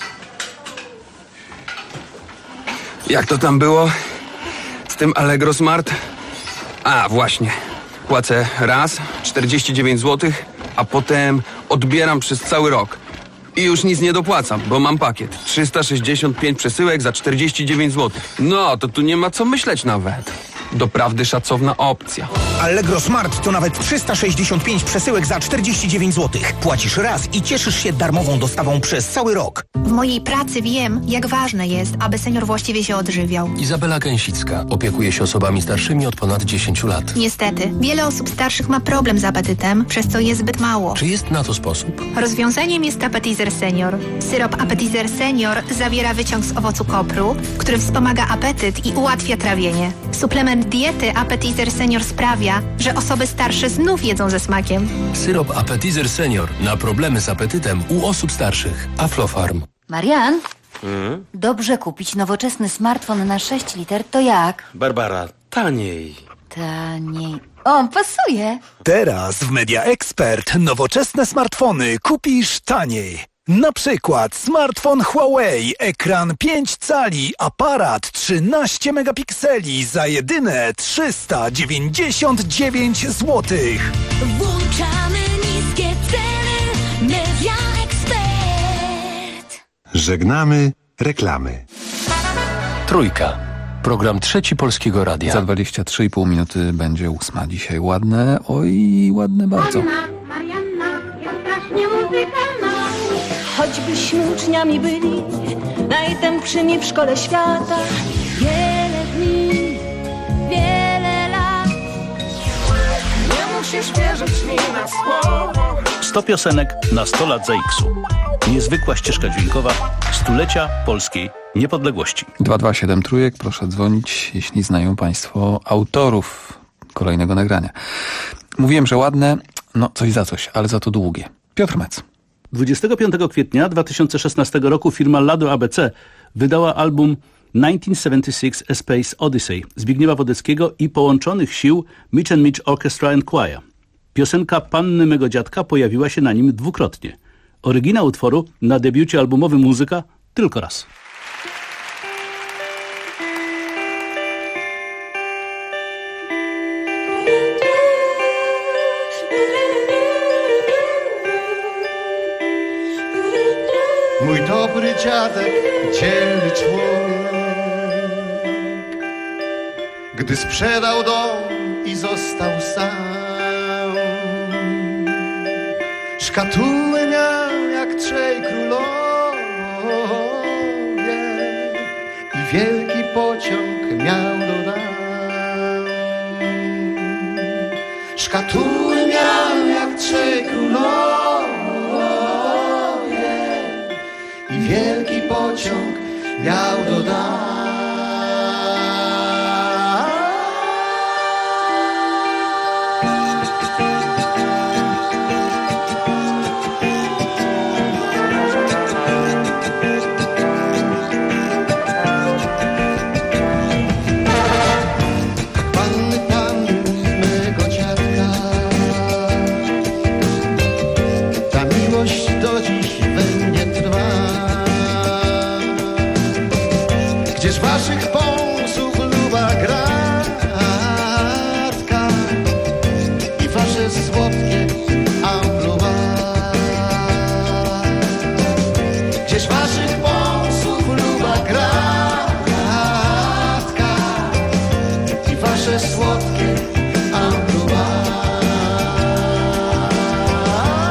Jak to tam było z tym Allegro Smart? A, właśnie. Płacę raz 49 zł, a potem odbieram przez cały rok. I już nic nie dopłacam, bo mam pakiet. 365 przesyłek za 49 zł. No, to tu nie ma co myśleć nawet. Doprawdy szacowna opcja. Allegro Smart to nawet 365 przesyłek za 49 zł. Płacisz raz i cieszysz się darmową dostawą przez cały rok. W mojej pracy wiem, jak ważne jest, aby senior właściwie się odżywiał. Izabela Gęsicka opiekuje się osobami starszymi od ponad 10 lat. Niestety, wiele osób starszych ma problem z apetytem, przez co je zbyt mało. Czy jest na to sposób? Rozwiązaniem jest Appetizer Senior. Syrop Appetizer Senior zawiera wyciąg z owocu kopru, który wspomaga apetyt i ułatwia trawienie. Suplement diety Appetizer Senior sprawia, że osoby starsze znów jedzą ze smakiem. Syrop Appetizer Senior na problemy z apetytem u osób starszych. Aflofarm. Marian, dobrze kupić nowoczesny smartfon na 6 liter, to jak? Barbara, taniej. Taniej. O, pasuje. Teraz w Media Expert nowoczesne smartfony kupisz taniej. Na przykład smartfon Huawei, ekran 5 cali, aparat 13 megapikseli za jedyne 399 zł. Włączamy niskie ceny. Media Expert. Żegnamy reklamy. Trójka. Program trzeci Polskiego Radia. Za 23,5 minuty będzie 8. Dzisiaj ładne, oj, ładne bardzo. Marianna jest strasznie muzykalna. Choćbyśmy uczniami byli najtępszymi w szkole świata. Wiele dni, wiele lat. Nie musisz wierzyć mi na słowo. 100 piosenek na 100 lat za X-u. Niezwykła ścieżka dźwiękowa stulecia polskiej niepodległości. 227 trójek, proszę dzwonić, jeśli znają Państwo autorów kolejnego nagrania. Mówiłem, że ładne, no coś za coś, ale za to długie. Piotr Mec. 25 kwietnia 2016 roku firma Lado ABC wydała album 1976 A Space Odyssey Zbigniewa Wodeckiego i połączonych sił Mitch and Mitch Orchestra and Choir. Piosenka Panny mego dziadka pojawiła się na nim dwukrotnie. Oryginał utworu na debiucie albumowym Muzyka tylko raz. Mój dobry dziadek, dzielny człowiek, gdy sprzedał dom i został sam, szkatułę miał jak trzej królowie i wielki pociąg miał do dam. Szkatułę miał jak trzej królowie i wielki pociąg miał do dam. Panny mego dziadka, ta miłość do dziś we mnie trwa. Gdzież waszych pąsów luba gratka i wasze słodkie ampluwa. Gdzież waszych pąsów luba gratka i wasze słodkie ampluwa.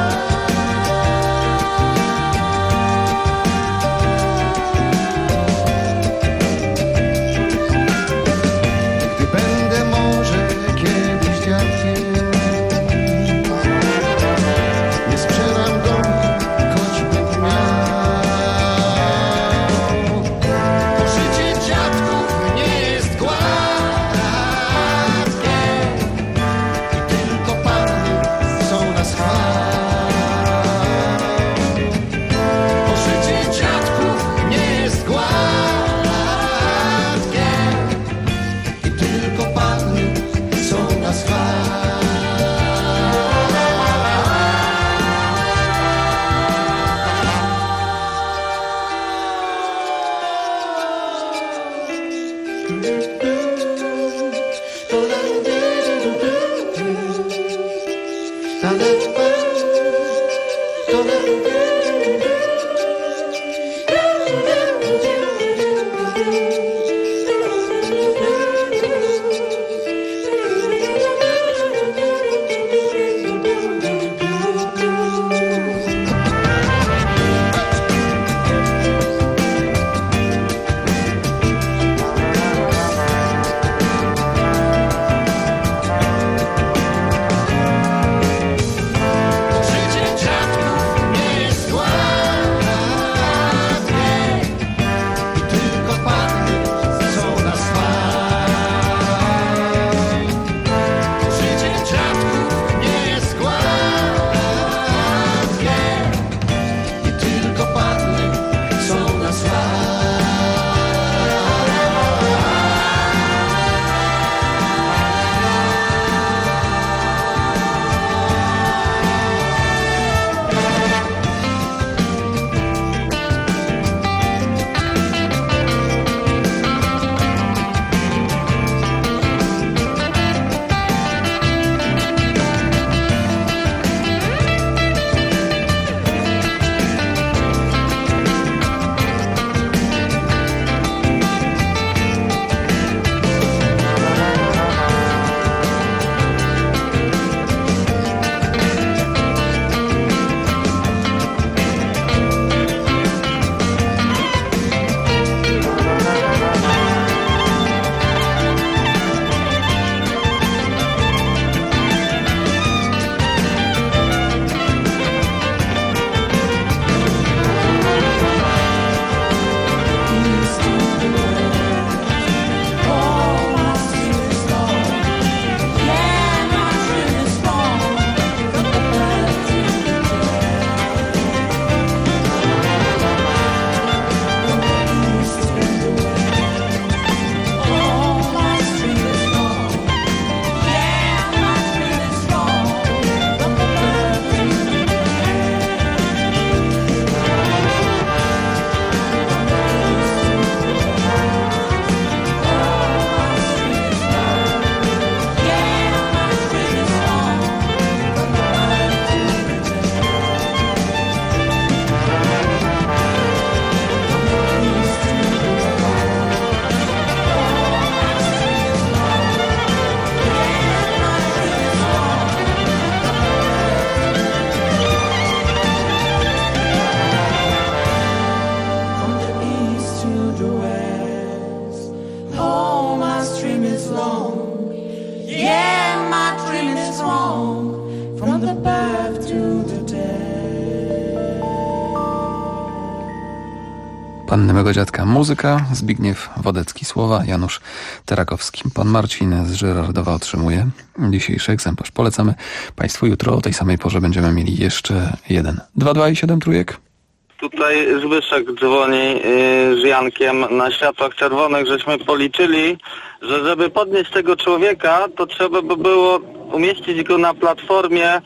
Panny mego dziadka muzyka, Zbigniew Wodecki słowa, Janusz Terakowski. Pan Marcin z Żyrardowa otrzymuje dzisiejszy egzemplarz. Polecamy Państwu jutro o tej samej porze będziemy mieli jeszcze jeden. 2 i 7 trójek. Tutaj Zbyszek dzwoni z Jankiem na światłach czerwonych, żeśmy policzyli, że żeby podnieść tego człowieka, to trzeba by było umieścić go na platformie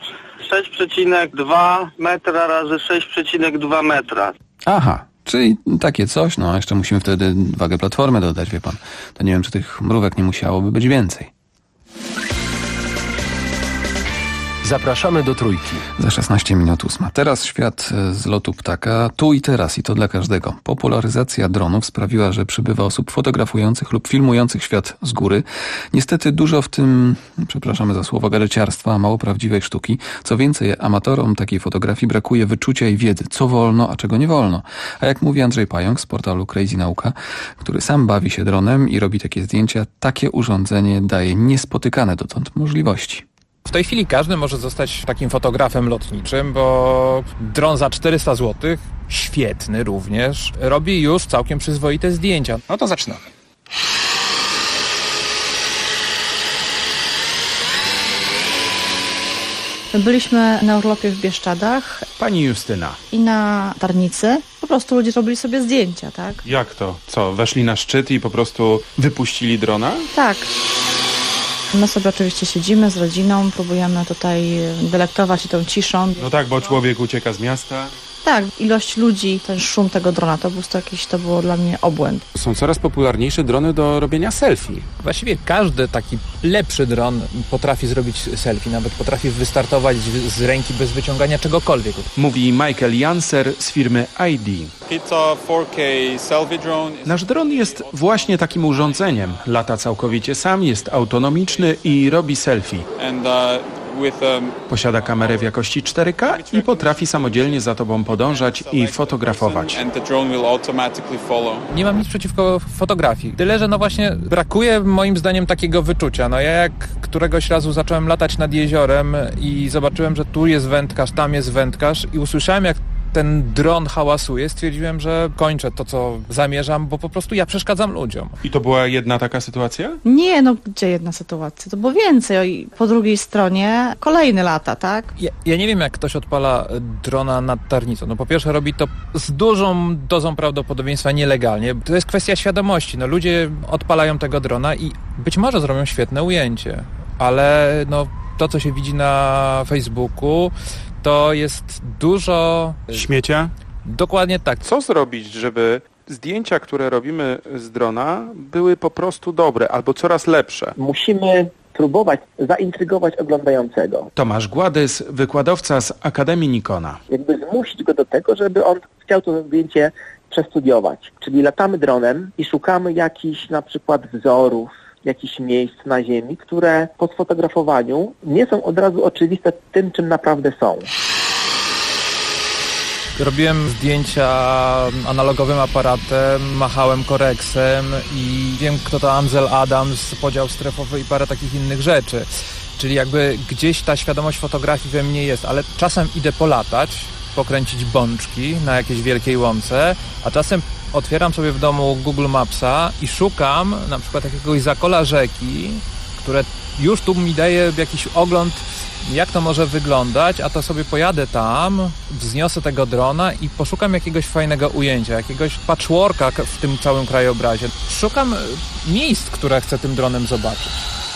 6,2 metra razy 6,2 metra. Aha, czyli takie coś, no a jeszcze musimy wtedy wagę platformy dodać, wie pan. To nie wiem, czy tych mrówek nie musiałoby być więcej. Zapraszamy do Trójki. Za 16 minut 8. Teraz świat z lotu ptaka, tu i teraz i to dla każdego. Popularyzacja dronów sprawiła, że przybywa osób fotografujących lub filmujących świat z góry. Niestety dużo w tym, przepraszamy za słowo, gadżeciarstwa, a mało prawdziwej sztuki. Co więcej, amatorom takiej fotografii brakuje wyczucia i wiedzy, co wolno, a czego nie wolno. A jak mówi Andrzej Pająk z portalu Crazy Nauka, który sam bawi się dronem i robi takie zdjęcia, takie urządzenie daje niespotykane dotąd możliwości. W tej chwili każdy może zostać takim fotografem lotniczym, bo dron za 400 zł, świetny również, robi już całkiem przyzwoite zdjęcia. No to zaczynamy. Byliśmy na urlopie w Bieszczadach. Pani Justyna. I na Tarnicy. Po prostu ludzie robili sobie zdjęcia, tak? Jak to? Co, weszli na szczyt i po prostu wypuścili drona? Tak. My sobie oczywiście siedzimy z rodziną, próbujemy tutaj delektować się tą ciszą. No tak, bo człowiek ucieka z miasta. Tak, ilość ludzi, ten szum tego drona, to było dla mnie obłęd. Są coraz popularniejsze drony do robienia selfie. Właściwie każdy taki lepszy dron potrafi zrobić selfie, nawet potrafi wystartować z ręki bez wyciągania czegokolwiek. Mówi Michael Janser z firmy ID. Nasz dron jest właśnie takim urządzeniem. Lata całkowicie sam, jest autonomiczny i robi selfie. Posiada kamerę w jakości 4K i potrafi samodzielnie za tobą podążać i fotografować. Nie mam nic przeciwko fotografii, tyle że no właśnie brakuje moim zdaniem takiego wyczucia. No ja jak któregoś razu zacząłem latać nad jeziorem i zobaczyłem, że tu jest wędkarz, tam jest wędkarz i usłyszałem, jak ten dron hałasuje, stwierdziłem, że kończę to, co zamierzam, bo po prostu ja przeszkadzam ludziom. I to była jedna taka sytuacja? Nie, no gdzie jedna sytuacja? To było więcej. Po drugiej stronie kolejne lata, tak? Ja nie wiem, jak ktoś odpala drona nad Tarnicą. No po pierwsze robi to z dużą dozą prawdopodobieństwa nielegalnie. To jest kwestia świadomości. No ludzie odpalają tego drona i być może zrobią świetne ujęcie, ale no to, co się widzi na Facebooku, to jest dużo... Śmiecia? Dokładnie tak. Co zrobić, żeby zdjęcia, które robimy z drona, były po prostu dobre albo coraz lepsze? Musimy próbować zaintrygować oglądającego. Tomasz Gładys, wykładowca z Akademii Nikona. Jakby zmusić go do tego, żeby on chciał to zdjęcie przestudiować. Czyli latamy dronem i szukamy jakichś na przykład wzorów, jakichś miejsc na Ziemi, które po sfotografowaniu nie są od razu oczywiste tym, czym naprawdę są. Robiłem zdjęcia analogowym aparatem, machałem koreksem i wiem, kto to Ansel Adams, podział strefowy i parę takich innych rzeczy. Czyli jakby gdzieś ta świadomość fotografii we mnie jest, ale czasem idę polatać, pokręcić bączki na jakiejś wielkiej łące, a czasem otwieram sobie w domu Google Mapsa i szukam na przykład jakiegoś zakola rzeki, które już tu mi daje jakiś ogląd, jak to może wyglądać, a to sobie pojadę tam, wzniosę tego drona i poszukam jakiegoś fajnego ujęcia, jakiegoś patchworka w tym całym krajobrazie. Szukam miejsc, które chcę tym dronem zobaczyć.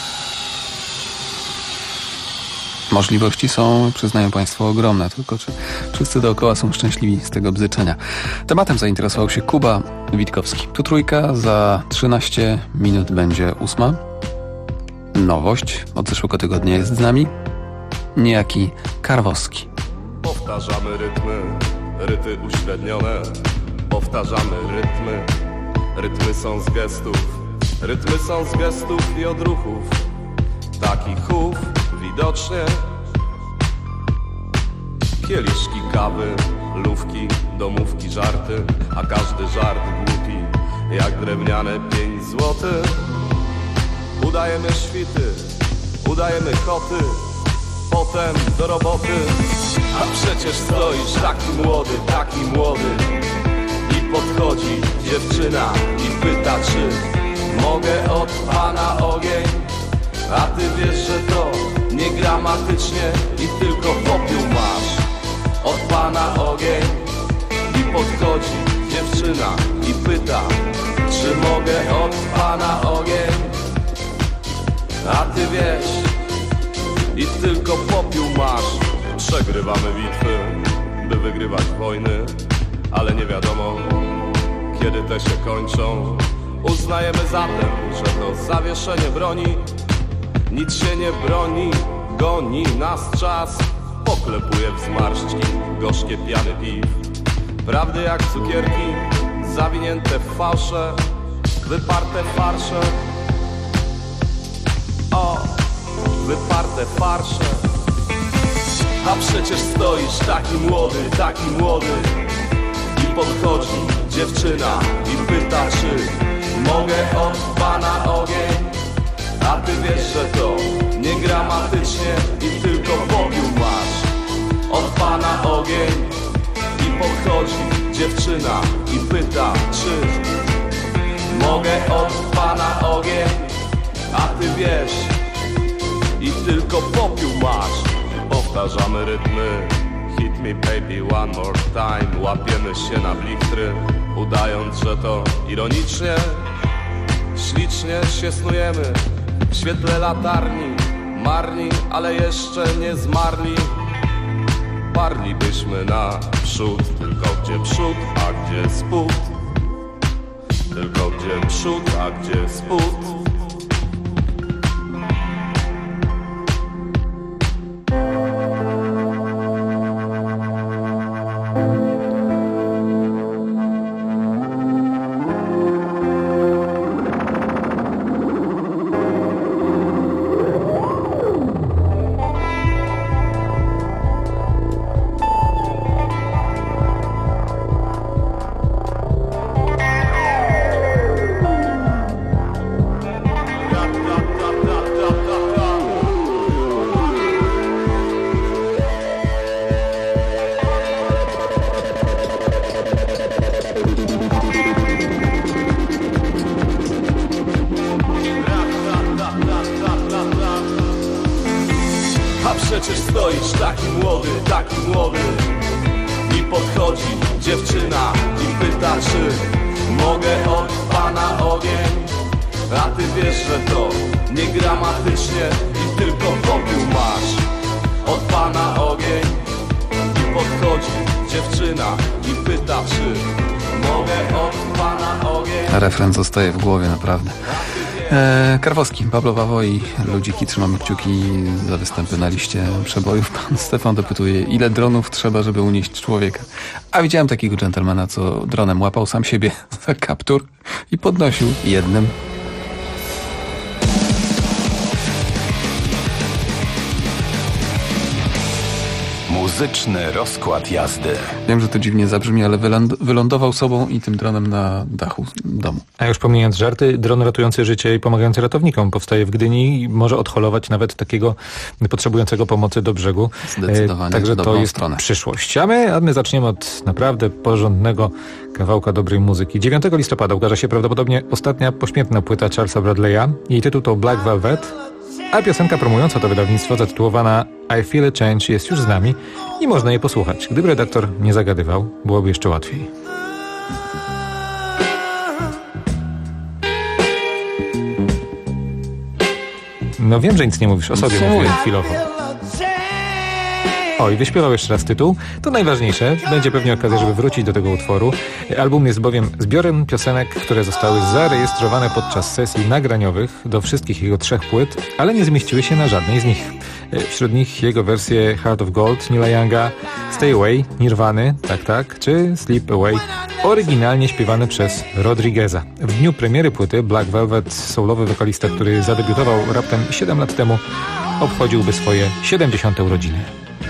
Możliwości są, przyznają Państwo, ogromne, tylko czy wszyscy dookoła są szczęśliwi z tego bzyczenia. Tematem zainteresował się Kuba Witkowski. Tu trójka, za 13 minut będzie 8. Nowość, od zeszłego tygodnia jest z nami niejaki Karwowski. Powtarzamy ryty uśrednione. Powtarzamy rytmy są z gestów. Rytmy są z gestów i odruchów. Takich chów widocznie. Kieliszki kawy, lówki, domówki, żarty, a każdy żart głupi, jak drewniane 5 złotych. Udajemy świty, udajemy koty, potem do roboty. A przecież stoisz taki młody i podchodzi dziewczyna i pyta, czy mogę od pana ogień. A ty wiesz, że to nie gramatycznie i tylko popiół masz. Od pana ogień i podchodzi dziewczyna i pyta, czy mogę od pana ogień. A ty wiesz i tylko popiół masz. Przegrywamy bitwy, by wygrywać wojny, ale nie wiadomo, kiedy te się kończą. Uznajemy zatem, że to zawieszenie broni nic się nie broni, goni nas czas. Poklepuje w zmarszczki gorzkie piany piw. Prawdy jak cukierki, zawinięte w fałsze, wyparte farsze. O, wyparte farsze. A przecież stoisz taki młody i podchodzi dziewczyna i pyta, czy mogę od pana ogień. A ty wiesz, że to nie gramatycznie i tylko popiół masz. Od pana ogień i podchodzi dziewczyna i pyta, czy mogę od pana ogień. A ty wiesz i tylko popiół masz. Powtarzamy rytmy, hit me baby one more time. Łapiemy się na blichtry, udając, że to ironicznie. Ślicznie się snujemy w świetle latarni, marni, ale jeszcze nie zmarli. Parlibyśmy naprzód, tylko gdzie przód, a gdzie spód. Tylko gdzie przód, a gdzie spód. Przecież stoisz taki młody i podchodzi dziewczyna i pyta, czy mogę od pana ogień. A ty wiesz, że to nie gramatycznie i tylko popiół masz. Od pana ogień i podchodzi dziewczyna i pyta, czy mogę od pana ogień. Refren zostaje w głowie, naprawdę. Karwowski, Pablo Wawo i Ludziki, trzymamy kciuki za występy na liście przebojów. Pan Stefan dopytuje, ile dronów trzeba, żeby unieść człowieka. A widziałem takiego dżentelmena, co dronem łapał sam siebie za kaptur i podnosił jednym. Muzyczny rozkład jazdy. Wiem, że to dziwnie zabrzmi, ale wylądował sobą i tym dronem na dachu domu. A już pomijając żarty, dron ratujący życie i pomagający ratownikom powstaje w Gdyni i może odholować nawet takiego potrzebującego pomocy do brzegu. Zdecydowanie. Także to jest przyszłość. A my zaczniemy od naprawdę porządnego kawałka dobrej muzyki. 9 listopada ukaże się prawdopodobnie ostatnia pośmiertna płyta Charlesa Bradley'a. Jej tytuł to Black Velvet, a piosenka promująca to wydawnictwo zatytułowana I Feel a Change jest już z nami i można jej posłuchać. Gdyby redaktor nie zagadywał, byłoby jeszcze łatwiej. No wiem, że nic nie mówisz o sobie, mówię chwilowo. O, i wyśpiewał jeszcze raz tytuł. To najważniejsze. Będzie pewnie okazja, żeby wrócić do tego utworu. Album jest bowiem zbiorem piosenek, które zostały zarejestrowane podczas sesji nagraniowych do wszystkich jego 3 płyt, ale nie zmieściły się na żadnej z nich. Wśród nich jego wersje Heart of Gold, Neila Younga, Stay Away, Nirwany, tak, czy Sleep Away, oryginalnie śpiewane przez Rodrigueza. W dniu premiery płyty Black Velvet soulowy wokalista, który zadebiutował raptem 7 lat temu, obchodziłby swoje 70. urodziny.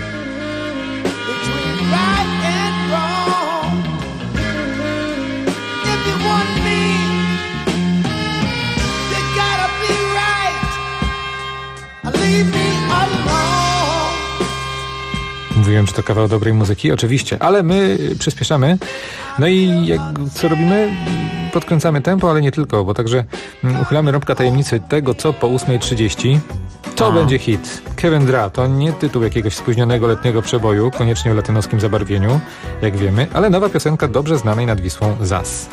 Mówiłem, że to kawał dobrej muzyki, oczywiście, ale my przyspieszamy. No i co robimy? Podkręcamy tempo, ale nie tylko, bo także uchylamy rąbka tajemnicy tego, co po 8:30. To będzie hit. Kevin Dra to nie tytuł jakiegoś spóźnionego letniego przeboju, koniecznie o latynoskim zabarwieniu, jak wiemy, ale nowa piosenka dobrze znanej nad Wisłą Zas.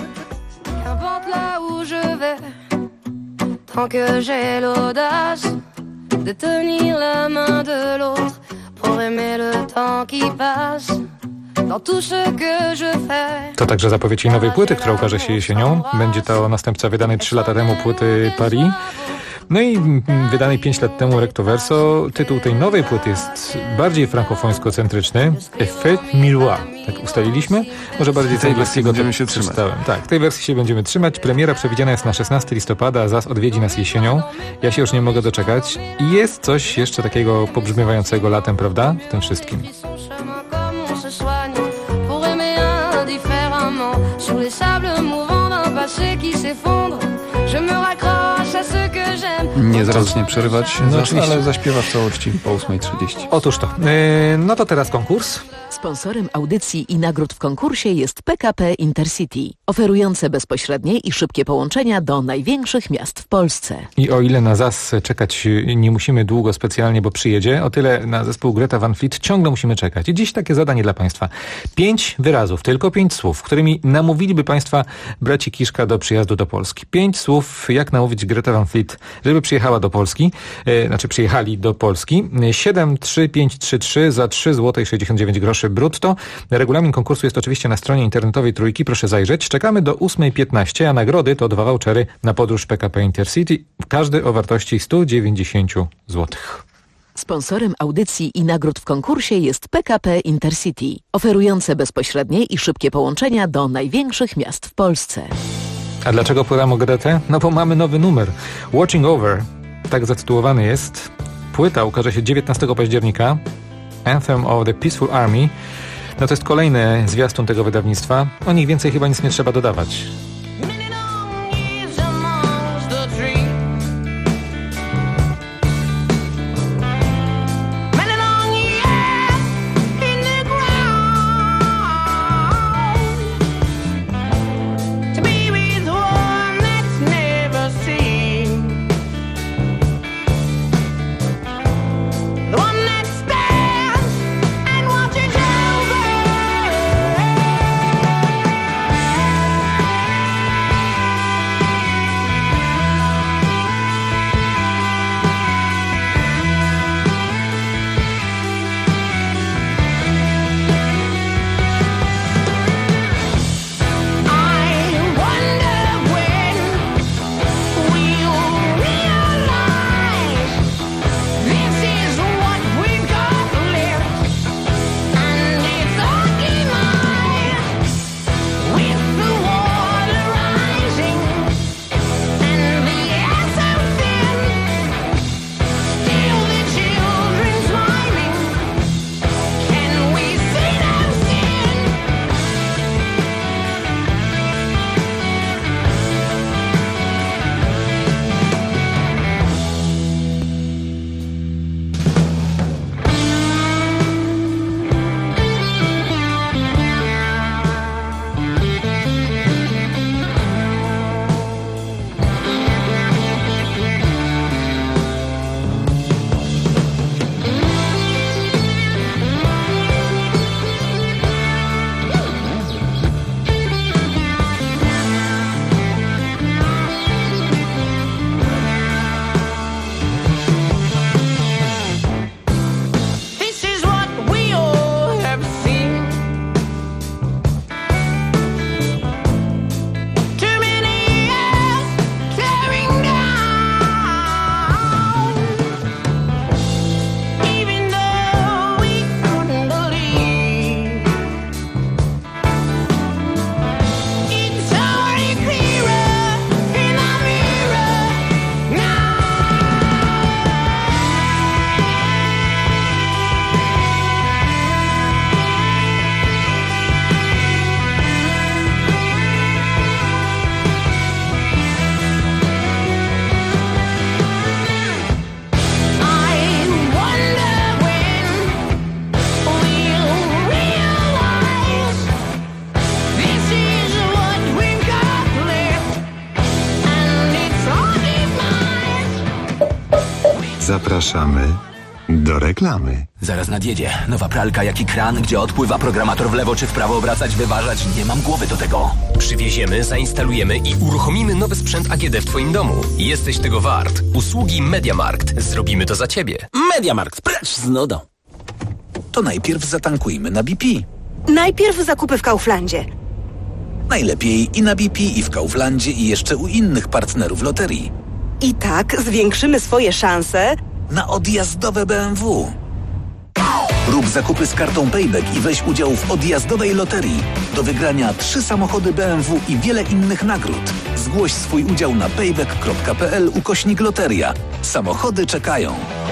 Tant que j'ai l'audace de tenir la main de l'autre pour aimer le temps qui passe dans tout ce que je fais. To także zapowiedź jej nowej płyty, która ukaże się jesienią. Będzie to następca wydanej 3 lata temu płyty Paris. No i wydanej 5 lat temu Recto Verso. Tytuł tej nowej płyty jest bardziej frankofońsko-centryczny. Effet Miroir. Tak ustaliliśmy? Może bardziej tej wersji będziemy się trzymać. Tak, tej wersji się będziemy trzymać. Premiera przewidziana jest na 16 listopada, a Zas odwiedzi nas jesienią. Ja się już nie mogę doczekać. I jest coś jeszcze takiego pobrzmiewającego latem, prawda? W tym wszystkim. Nie zaraz nie przerywać, ale zaśpiewa w całości po 8:30. Otóż to. No to teraz konkurs. Sponsorem audycji i nagród w konkursie jest PKP Intercity, oferujące bezpośrednie i szybkie połączenia do największych miast w Polsce. I o ile na Zas czekać nie musimy długo specjalnie, bo przyjedzie, o tyle na zespół Greta Van Fleet ciągle musimy czekać. I dziś takie zadanie dla Państwa. 5 wyrazów, tylko 5 słów, którymi namówiliby Państwa braci Kiszka do przyjazdu do Polski. 5 słów, jak namówić Greta Van Fleet, żeby przyjechała do Polski, przyjechali do Polski. 73533 za 3 zł 69 groszy brutto. Regulamin konkursu jest oczywiście na stronie internetowej Trójki, proszę zajrzeć. Czekamy do 8:15, a nagrody to 2 vouchery na podróż PKP Intercity, każdy o wartości 190 zł. Sponsorem audycji i nagród w konkursie jest PKP Intercity, oferujące bezpośrednie i szybkie połączenia do największych miast w Polsce. A dlaczego pływam o Gretę? No bo mamy nowy numer. Watching Over, tak zatytułowany jest. Płyta ukaże się 19 października. Anthem of the Peaceful Army. No to jest kolejny zwiastun tego wydawnictwa. O nich więcej chyba nic nie trzeba dodawać. Zapraszamy do reklamy. Zaraz nadjedzie. Nowa pralka jak i kran, gdzie odpływa programator w lewo czy w prawo obracać, wyważać. Nie mam głowy do tego. Przywieziemy, zainstalujemy i uruchomimy nowy sprzęt AGD w Twoim domu. Jesteś tego wart. Usługi MediaMarkt. Zrobimy to za Ciebie. MediaMarkt, precz z nudą. To najpierw zatankujmy na BP. Najpierw zakupy w Kauflandzie. Najlepiej i na BP, i w Kauflandzie, i jeszcze u innych partnerów loterii. I tak zwiększymy swoje szanse na odjazdowe BMW. Rób zakupy z kartą Payback i weź udział w odjazdowej loterii. Do wygrania 3 samochody BMW i wiele innych nagród. Zgłoś swój udział na payback.pl/loteria. Samochody czekają.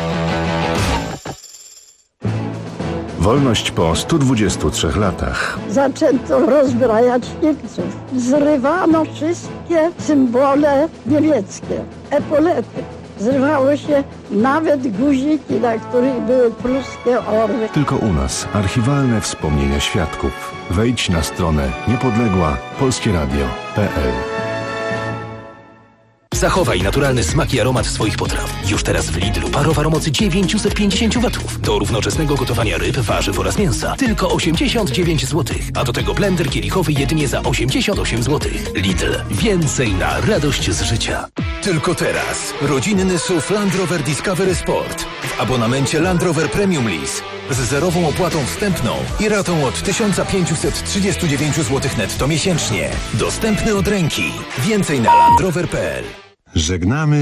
Wolność po 123 latach. Zaczęto rozbrajać Niemców. Zrywano wszystkie symbole niemieckie, epolety. Zrywało się nawet guziki, na których były pruskie orły. Tylko u nas archiwalne wspomnienia świadków. Wejdź na stronę niepodległa-polskieradio.pl. Zachowaj naturalny smak i aromat swoich potraw. Już teraz w Lidlu parowar o mocy 950 W. Do równoczesnego gotowania ryb, warzyw oraz mięsa. Tylko 89 zł. A do tego blender kielichowy jedynie za 88 zł. Lidl. Więcej na radość z życia. Tylko teraz. Rodzinny SUV Land Rover Discovery Sport. W abonamencie Land Rover Premium Lease. Z zerową opłatą wstępną i ratą od 1539 zł netto miesięcznie. Dostępny od ręki. Więcej na landrover.pl. Żegnamy